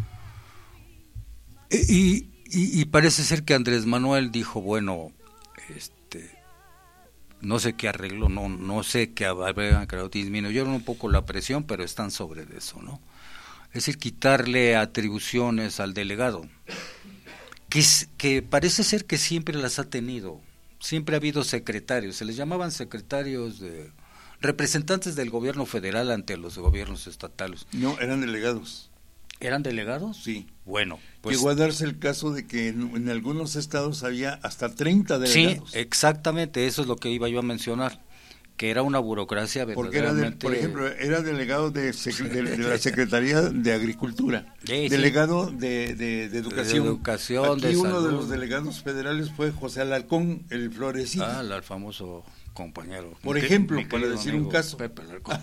Y, y, y parece ser que Andrés Manuel dijo, bueno, este, no sé qué arreglo, no, no sé qué habrán creado, disminuyeron un poco la presión, pero están sobre eso, ¿no? Es decir, quitarle atribuciones al delegado, que, que parece ser que siempre las ha tenido, siempre ha habido secretarios, se les llamaban secretarios de representantes del gobierno federal ante los gobiernos estatales. No, eran delegados. ¿Eran delegados? Sí. Bueno, pues llegó a darse el caso de que en, en algunos estados había hasta treinta delegados. sí, exactamente, eso es lo que iba yo a mencionar, que era una burocracia Porque era, de, verdaderamente... por ejemplo, era delegado de, sec- de, de la Secretaría de Agricultura, Sí, sí. delegado de, de, de Educación. De educación, Aquí de uno salud. de los delegados federales fue José Alarcón, el florecito. Ah, el famoso compañero. Por Mi que- ejemplo, mi para querido decir un amigo caso. Pepe Alarcón.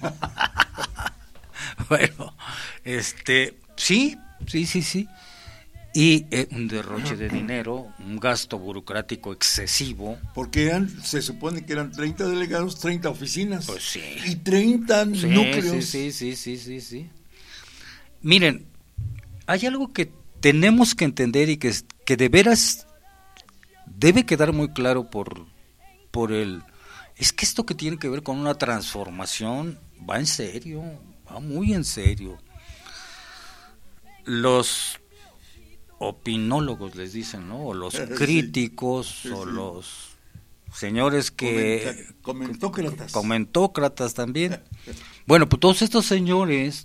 Bueno, este, sí, sí, sí, sí. Y eh, un derroche de dinero, un gasto burocrático excesivo. Porque eran, se supone que eran treinta delegados, treinta oficinas. Pues sí. Y treinta Sí, núcleos. sí, sí, sí, sí, sí. Miren, hay algo que tenemos que entender y que, que de veras debe quedar muy claro por, por el, Es que esto que tiene que ver con una transformación va en serio, va muy en serio. Los opinólogos les dicen, ¿no? O los críticos, sí, sí, o sí. los señores que... Comenta, comentócratas. Comentócratas también. Bueno, pues todos estos señores,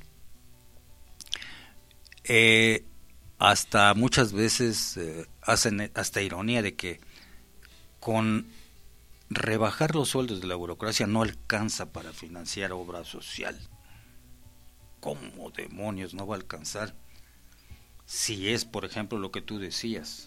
eh, hasta muchas veces eh, hacen hasta ironía de que con rebajar los sueldos de la burocracia no alcanza para financiar obra social. ¿Cómo demonios no va a alcanzar? Si es, por ejemplo, lo que tú decías.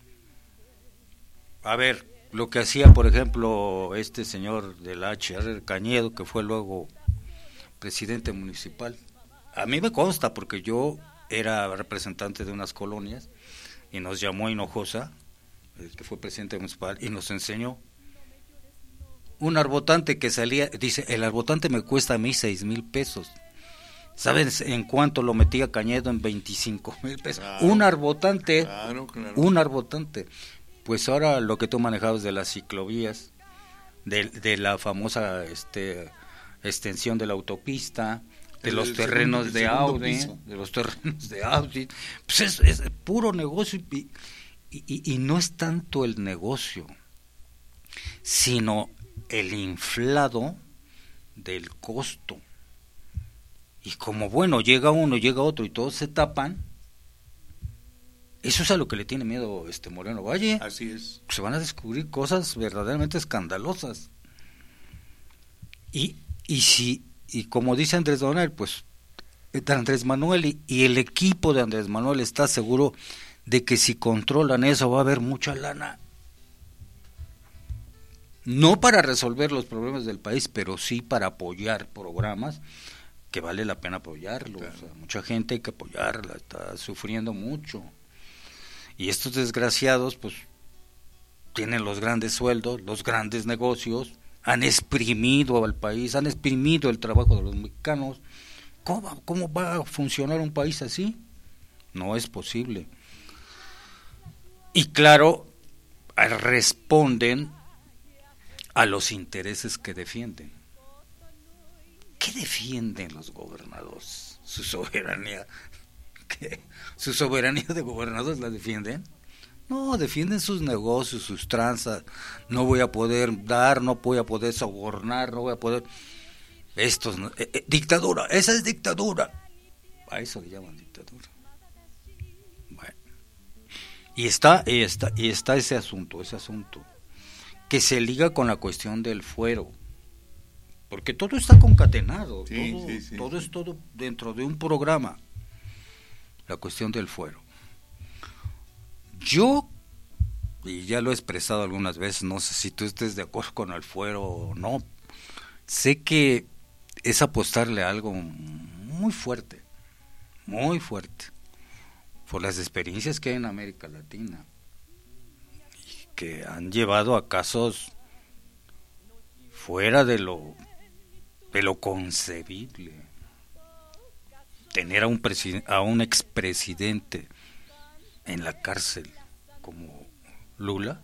A ver, lo que hacía, por ejemplo, este señor del H R Cañedo, que fue luego presidente municipal. A mí me consta, porque yo era representante de unas colonias, y nos llamó Hinojosa, el que fue presidente municipal, y nos enseñó un arbotante que salía, dice, el arbotante me cuesta a mí seis mil pesos. ¿Sabes en cuánto lo metía Cañedo? En veinticinco mil pesos. Claro, un arbotante, claro, claro. un arbotante. Pues ahora lo que tú manejabas de las ciclovías, de, de la famosa este, extensión de la autopista, de el, los el terrenos segundo, de Audi, piso. de los terrenos de Audi, pues es, es puro negocio y, y, y no es tanto el negocio, sino el inflado del costo. Y como bueno, llega uno, llega otro y todos se tapan, eso es a lo que le tiene miedo este Moreno Valle. Así es. Se van a descubrir cosas verdaderamente escandalosas. Y y si y como dice Andrés Manuel, pues Andrés Manuel y, y el equipo de Andrés Manuel está seguro de que si controlan eso va a haber mucha lana. No para resolver los problemas del país, pero sí para apoyar programas que vale la pena apoyarlos. Claro. O sea, mucha gente hay que apoyarla, está sufriendo mucho. Y estos desgraciados, pues, tienen los grandes sueldos, los grandes negocios, han exprimido al país, han exprimido el trabajo de los mexicanos. ¿Cómo, cómo va a funcionar un país así? No es posible. Y claro, responden a los intereses que defienden. ¿Qué defienden los gobernadores? ¿Su soberanía? ¿Qué? ¿Su soberanía de gobernadores la defienden? No, defienden sus negocios, sus tranzas. No voy a poder dar, no voy a poder sobornar, no voy a poder... Estos, eh, eh, dictadura, esa es dictadura. A eso le llaman dictadura. Bueno. Y está, y está, y está ese asunto, ese asunto, que se liga con la cuestión del fuero. Porque todo está concatenado, sí, todo, sí, sí, todo sí. es todo dentro de un programa. La cuestión del fuero. Yo, y ya lo he expresado algunas veces, no sé si tú estés de acuerdo con el fuero o no, sé que es apostarle a algo muy fuerte, muy fuerte, por las experiencias que hay en América Latina, y que han llevado a casos fuera de lo de lo concebible. Tener a un presiden- a un expresidente en la cárcel como Lula,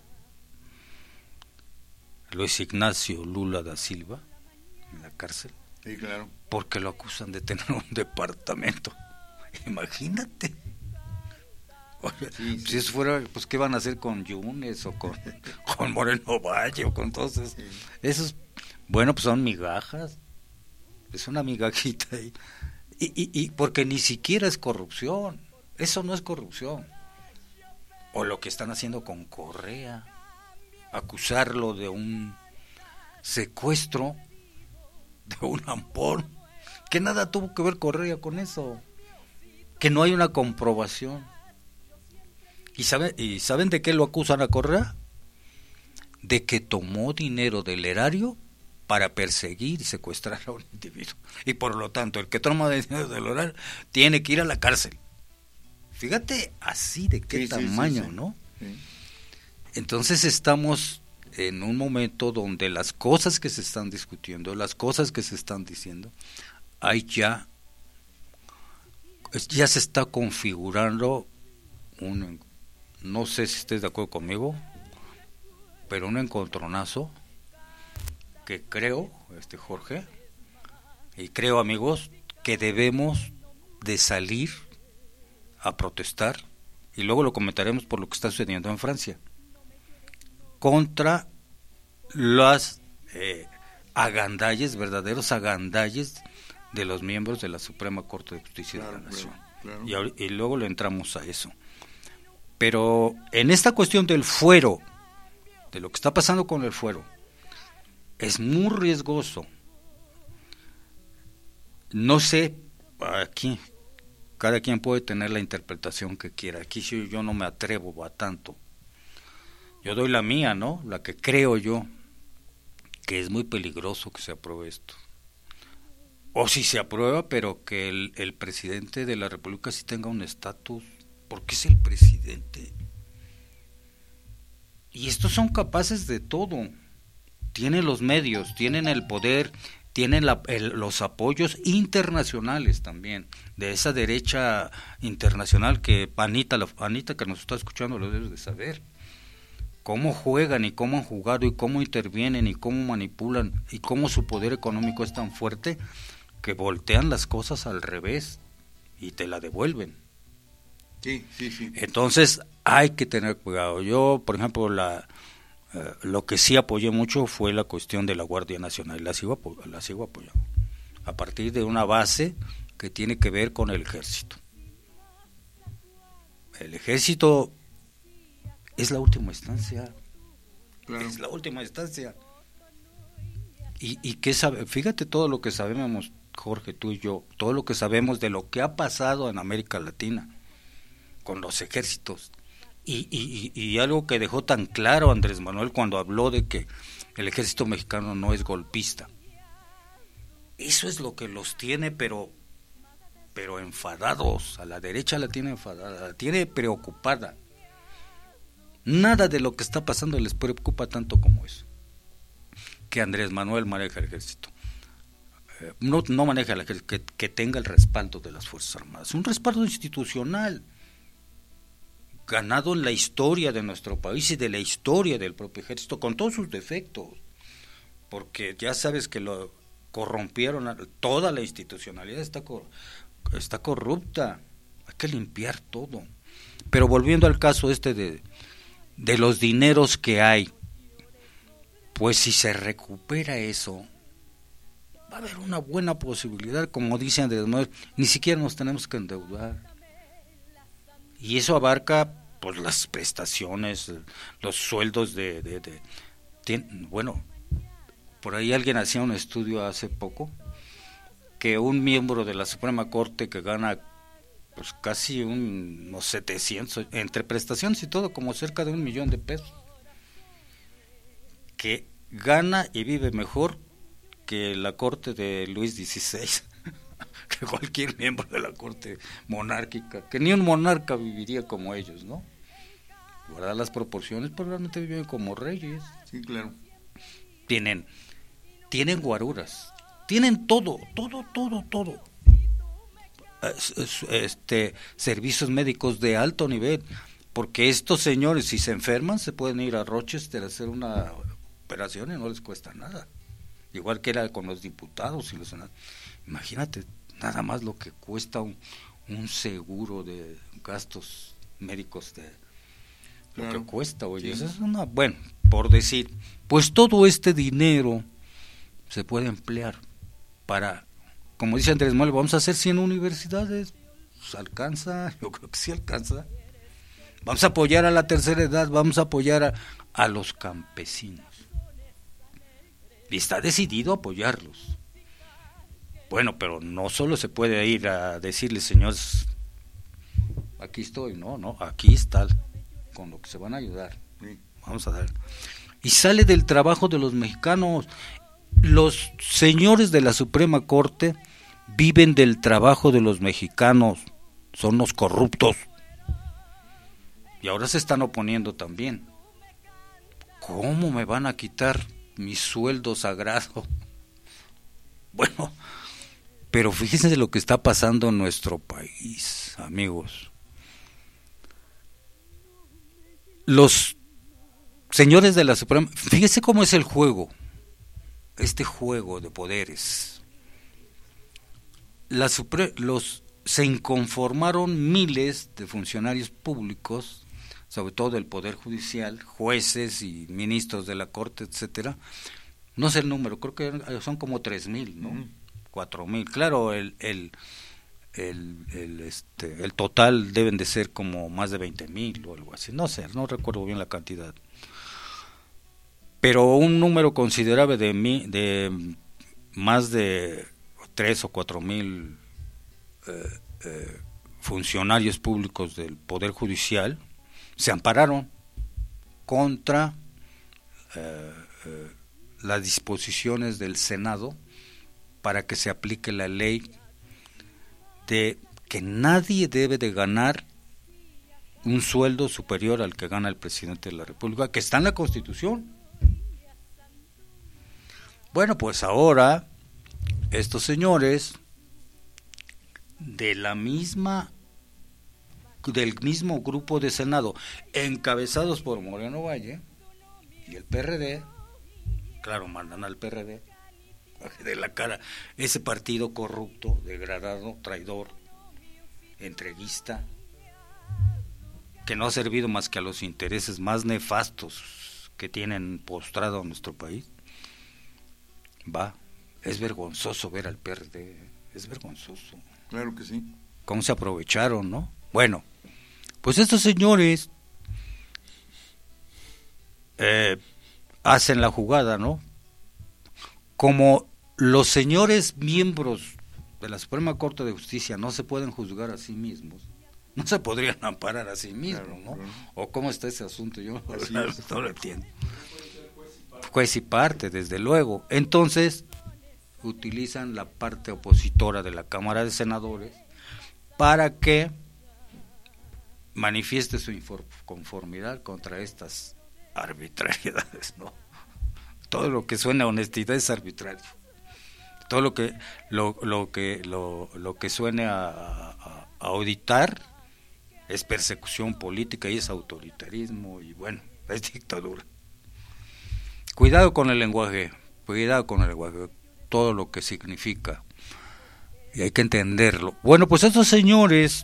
Luis Ignacio Lula da Silva, en la cárcel, sí, claro, porque lo acusan de tener un departamento. Imagínate. Oye, sí, sí. Si eso fuera, pues qué van a hacer con Yunes o con, con Moreno Valle o con todos esos. Sí. Esos, bueno, pues son migajas. Es una migajita ahí. Y, y, y porque ni siquiera es corrupción. Eso no es corrupción. O lo que están haciendo con Correa, acusarlo de un secuestro, de un ampón, que nada tuvo que ver Correa con eso, que no hay una comprobación. ¿Y saben, y saben de qué lo acusan a Correa? De que tomó dinero del erario para perseguir y secuestrar a un individuo. Y por lo tanto, el que toma dinero del erario tiene que ir a la cárcel. Fíjate así de qué sí, tamaño, sí, sí, sí. ¿no? Sí. Entonces estamos en un momento donde las cosas que se están discutiendo, las cosas que se están diciendo, hay ya, ya se está configurando un, no sé si estés de acuerdo conmigo, pero un encontronazo que creo, este Jorge, y creo, amigos, que debemos de salir a protestar, y luego lo comentaremos por lo que está sucediendo en Francia, contra las eh, agandalles, verdaderos agandalles de los miembros de la Suprema Corte de Justicia claro, de la Nación. Claro, claro. Y, y luego le entramos a eso. Pero en esta cuestión del fuero, de lo que está pasando con el fuero, es muy riesgoso. No sé, aquí cada quien puede tener la interpretación que quiera. Aquí yo, yo no me atrevo a tanto. Yo doy la mía, ¿no? La que creo yo, que es muy peligroso que se apruebe esto. O si se aprueba, pero que el, el presidente de la República sí tenga un estatus, porque es el presidente. Y estos son capaces de todo. Tienen los medios, tienen el poder, tienen la, el, los apoyos internacionales también, de esa derecha internacional que Anita, la, Anita que nos está escuchando lo debes de saber. Cómo juegan y cómo han jugado y cómo intervienen y cómo manipulan y cómo su poder económico es tan fuerte que voltean las cosas al revés y te la devuelven. Sí, sí, sí. Entonces hay que tener cuidado. Yo, por ejemplo, la eh, lo que sí apoyé mucho fue la cuestión de la Guardia Nacional, y la sigo, la sigo apoyando, a partir de una base que tiene que ver con el ejército. El ejército es la última instancia, claro. Es la última instancia. Y, y qué sabe, fíjate todo lo que sabemos, Jorge, tú y yo, todo lo que sabemos de lo que ha pasado en América Latina con los ejércitos. Y, y, y algo que dejó tan claro Andrés Manuel cuando habló de que el ejército mexicano no es golpista. Eso es lo que los tiene, pero, pero enfadados. A la derecha la tiene enfadada, la tiene preocupada. Nada de lo que está pasando les preocupa tanto como eso. Que Andrés Manuel maneja el ejército. Eh, no, no maneja el ejército, que, que tenga el respaldo de las Fuerzas Armadas. Un respaldo institucional, ganado en la historia de nuestro país y de la historia del propio ejército, con todos sus defectos. Porque ya sabes que lo corrompieron, toda la institucionalidad está, cor, está corrupta. Hay que limpiar todo. Pero volviendo al caso este de... de los dineros que hay, pues si se recupera eso, va a haber una buena posibilidad, como dice Andrés Manuel, ni siquiera nos tenemos que endeudar. Y eso abarca pues las prestaciones, los sueldos de... de, de tien, bueno, por ahí alguien hacía un estudio hace poco, que un miembro de la Suprema Corte que gana pues casi un, unos setecientos, entre prestaciones y todo, como cerca de un millón de pesos, que gana y vive mejor que la corte de Luis dieciséis, que cualquier miembro de la corte monárquica, que ni un monarca viviría como ellos, ¿no? Guardar las proporciones, pero realmente viven como reyes. Sí, claro. Tienen, tienen guaruras, tienen todo, todo, todo, todo. Este, servicios médicos de alto nivel, porque estos señores si se enferman se pueden ir a Rochester a hacer una operación y no les cuesta nada, igual que era con los diputados y los senadores. Imagínate nada más lo que cuesta un, un seguro de gastos médicos, de claro. Lo que cuesta, oye, sí. Eso es una, bueno, por decir, pues todo este dinero se puede emplear para, como dice Andrés Manuel, vamos a hacer cien universidades, pues alcanza, yo creo que sí alcanza. Vamos a apoyar a la tercera edad, vamos a apoyar a, a los campesinos. Y está decidido a apoyarlos. Bueno, pero no solo se puede ir a decirles, señores, aquí estoy, no, no, aquí está, con lo que se van a ayudar, vamos a dar. Y sale del trabajo de los mexicanos. Los señores de la Suprema Corte viven del trabajo de los mexicanos, son los corruptos. Y ahora se están oponiendo también. ¿Cómo me van a quitar mi sueldo sagrado? Bueno, pero fíjense de lo que está pasando en nuestro país, amigos. Los señores de la Suprema, fíjense cómo es el juego. este juego de poderes. La supre- los se inconformaron miles de funcionarios públicos, sobre todo del Poder Judicial, jueces y ministros de la Corte, etcétera. No sé el número, creo que son como tres mil, ¿no? Uh-huh. Cuatro mil. Claro, el el el el este el total deben de ser como más de veinte mil o algo así. No sé, no recuerdo bien la cantidad. Pero un número considerable de mi, de más de tres o cuatro mil eh, eh, funcionarios públicos del Poder Judicial se ampararon contra eh, eh, las disposiciones del Senado para que se aplique la ley de que nadie debe de ganar un sueldo superior al que gana el presidente de la República, que está en la Constitución. Bueno, pues ahora estos señores de la misma del mismo grupo de Senado, encabezados por Moreno Valle y el P R D, claro, mandan al P R D de la cara, ese partido corrupto, degradado, traidor, entreguista, que no ha servido más que a los intereses más nefastos que tienen postrado a nuestro país. Va, es vergonzoso ver al P R D, es vergonzoso. Claro que sí. Cómo se aprovecharon, ¿no? Bueno, pues estos señores eh, hacen la jugada, ¿no? Como los señores miembros de la Suprema Corte de Justicia no se pueden juzgar a sí mismos, no se podrían amparar a sí mismos, claro, ¿no? Claro. ¿O cómo está ese asunto? Yo no, no lo entiendo. Juez y parte, desde luego. Entonces, utilizan la parte opositora de la Cámara de Senadores para que manifieste su inconformidad contra estas arbitrariedades, ¿no? Todo lo que suena a honestidad es arbitrario. Todo lo que lo, lo que lo, lo que suene a, a, a auditar es persecución política y es autoritarismo y bueno, es dictadura. Cuidado con el lenguaje, cuidado con el lenguaje, todo lo que significa, y hay que entenderlo. Bueno, pues estos señores,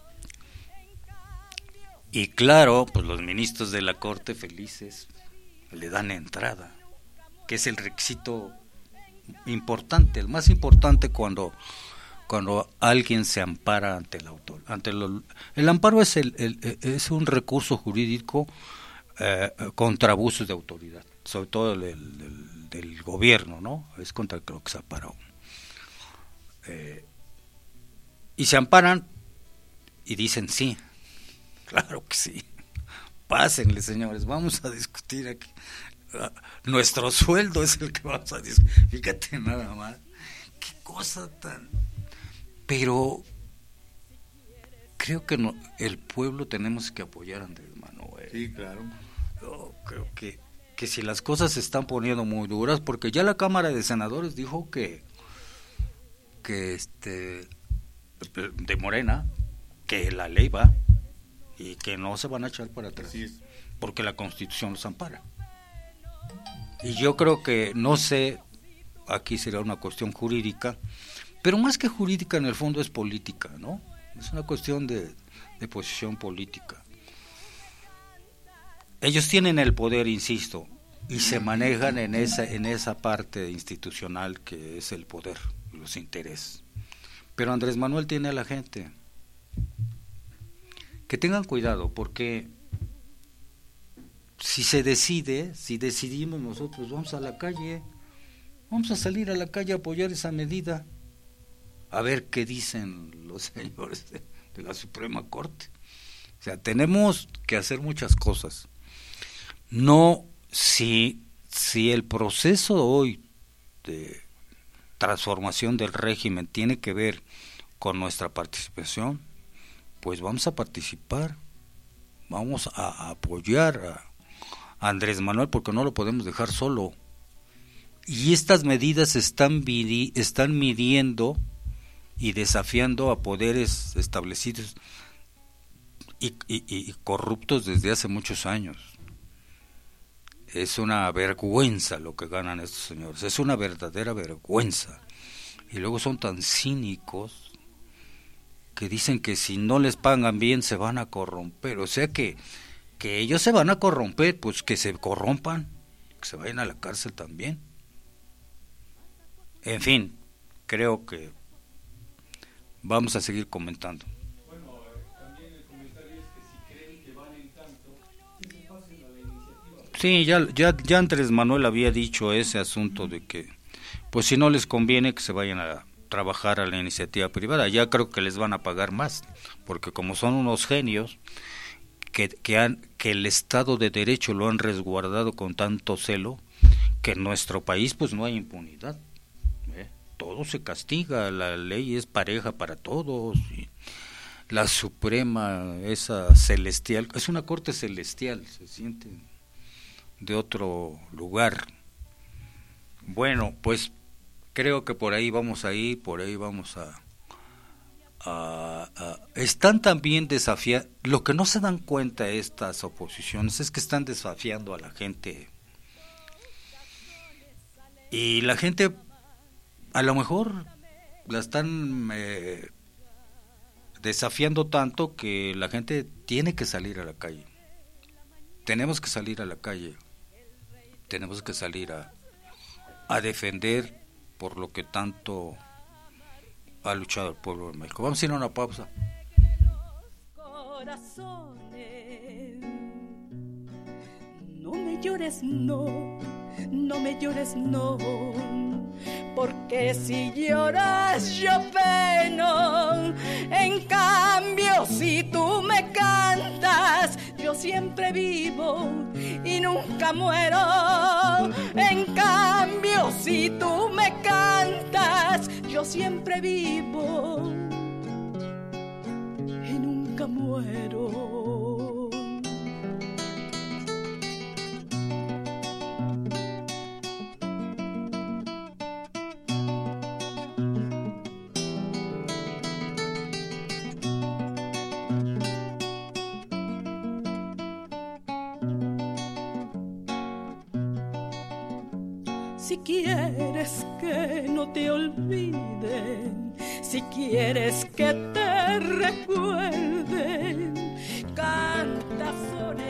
y claro, pues los ministros de la Corte felices le dan entrada, que es el requisito importante, el más importante cuando cuando alguien se ampara ante el autor, ante lo, el amparo es el, el es un recurso jurídico eh, contra abusos de autoridad, sobre todo el, el, el, del gobierno, ¿no? Es contra lo que se ampara uno. Eh, y se amparan y dicen sí, claro que sí, pásenle señores, vamos a discutir aquí. Nuestro sueldo es el que vamos a discutir, fíjate nada más, qué cosa tan... Pero creo que no, el pueblo tenemos que apoyar a Andrés Manuel. Sí, claro. Yo creo que, que si las cosas se están poniendo muy duras, porque ya la Cámara de Senadores dijo que que este de Morena, que la ley va y que no se van a echar para atrás, porque la Constitución los ampara. Y yo creo que, no sé, aquí será una cuestión jurídica, pero más que jurídica en el fondo es política, ¿no? Es una cuestión de, de posición política. Ellos tienen el poder, insisto, y se manejan en esa, en esa parte institucional que es el poder, los intereses. Pero Andrés Manuel tiene a la gente. Que tengan cuidado, porque si se decide, si decidimos nosotros, vamos a la calle, vamos a salir a la calle a apoyar esa medida, a ver qué dicen los señores de, de la Suprema Corte. O sea, tenemos que hacer muchas cosas. No, si, si el proceso hoy de transformación del régimen tiene que ver con nuestra participación, pues vamos a participar, vamos a, a apoyar a, a Andrés Manuel, porque no lo podemos dejar solo. Y estas medidas están, vidi, están midiendo y desafiando a poderes establecidos y, y, y corruptos desde hace muchos años. Es una vergüenza lo que ganan estos señores, es una verdadera vergüenza. Y luego son tan cínicos que dicen que si no les pagan bien se van a corromper. O sea que, que ellos se van a corromper, pues que se corrompan, que se vayan a la cárcel también. En fin, creo que vamos a seguir comentando. Bueno, eh, también el comentario es que si creen que valen tanto, que se pasen a la iniciativa. Sí, ya, ya, ya Andrés Manuel había dicho ese asunto de que, pues si no les conviene que se vayan a trabajar a la iniciativa privada. Ya creo que les van a pagar más, porque como son unos genios que, que, han, que el Estado de Derecho lo han resguardado con tanto celo, que en nuestro país pues no hay impunidad. ¿eh? Todo se castiga, la ley es pareja para todos. Y la Suprema, esa celestial, es una corte celestial, se siente de otro lugar. Bueno, pues creo que por ahí vamos a ir, por ahí vamos a... a, a están también desafiando, lo que no se dan cuenta estas oposiciones es que están desafiando a la gente. Y la gente, a lo mejor, la están eh, desafiando tanto que la gente tiene que salir a la calle. Tenemos que salir a la calle. Tenemos que salir a, a defender por lo que tanto ha luchado el pueblo de México. Vamos a ir a una pausa. No me llores, no, no me llores, no, porque si lloras yo peno. En cambio, si tú me cantas, yo siempre vivo y nunca muero. En cambio, si tú me cantas, yo siempre vivo y nunca muero. Si quieres que no te olviden, si quieres que te recuerden, canta sones.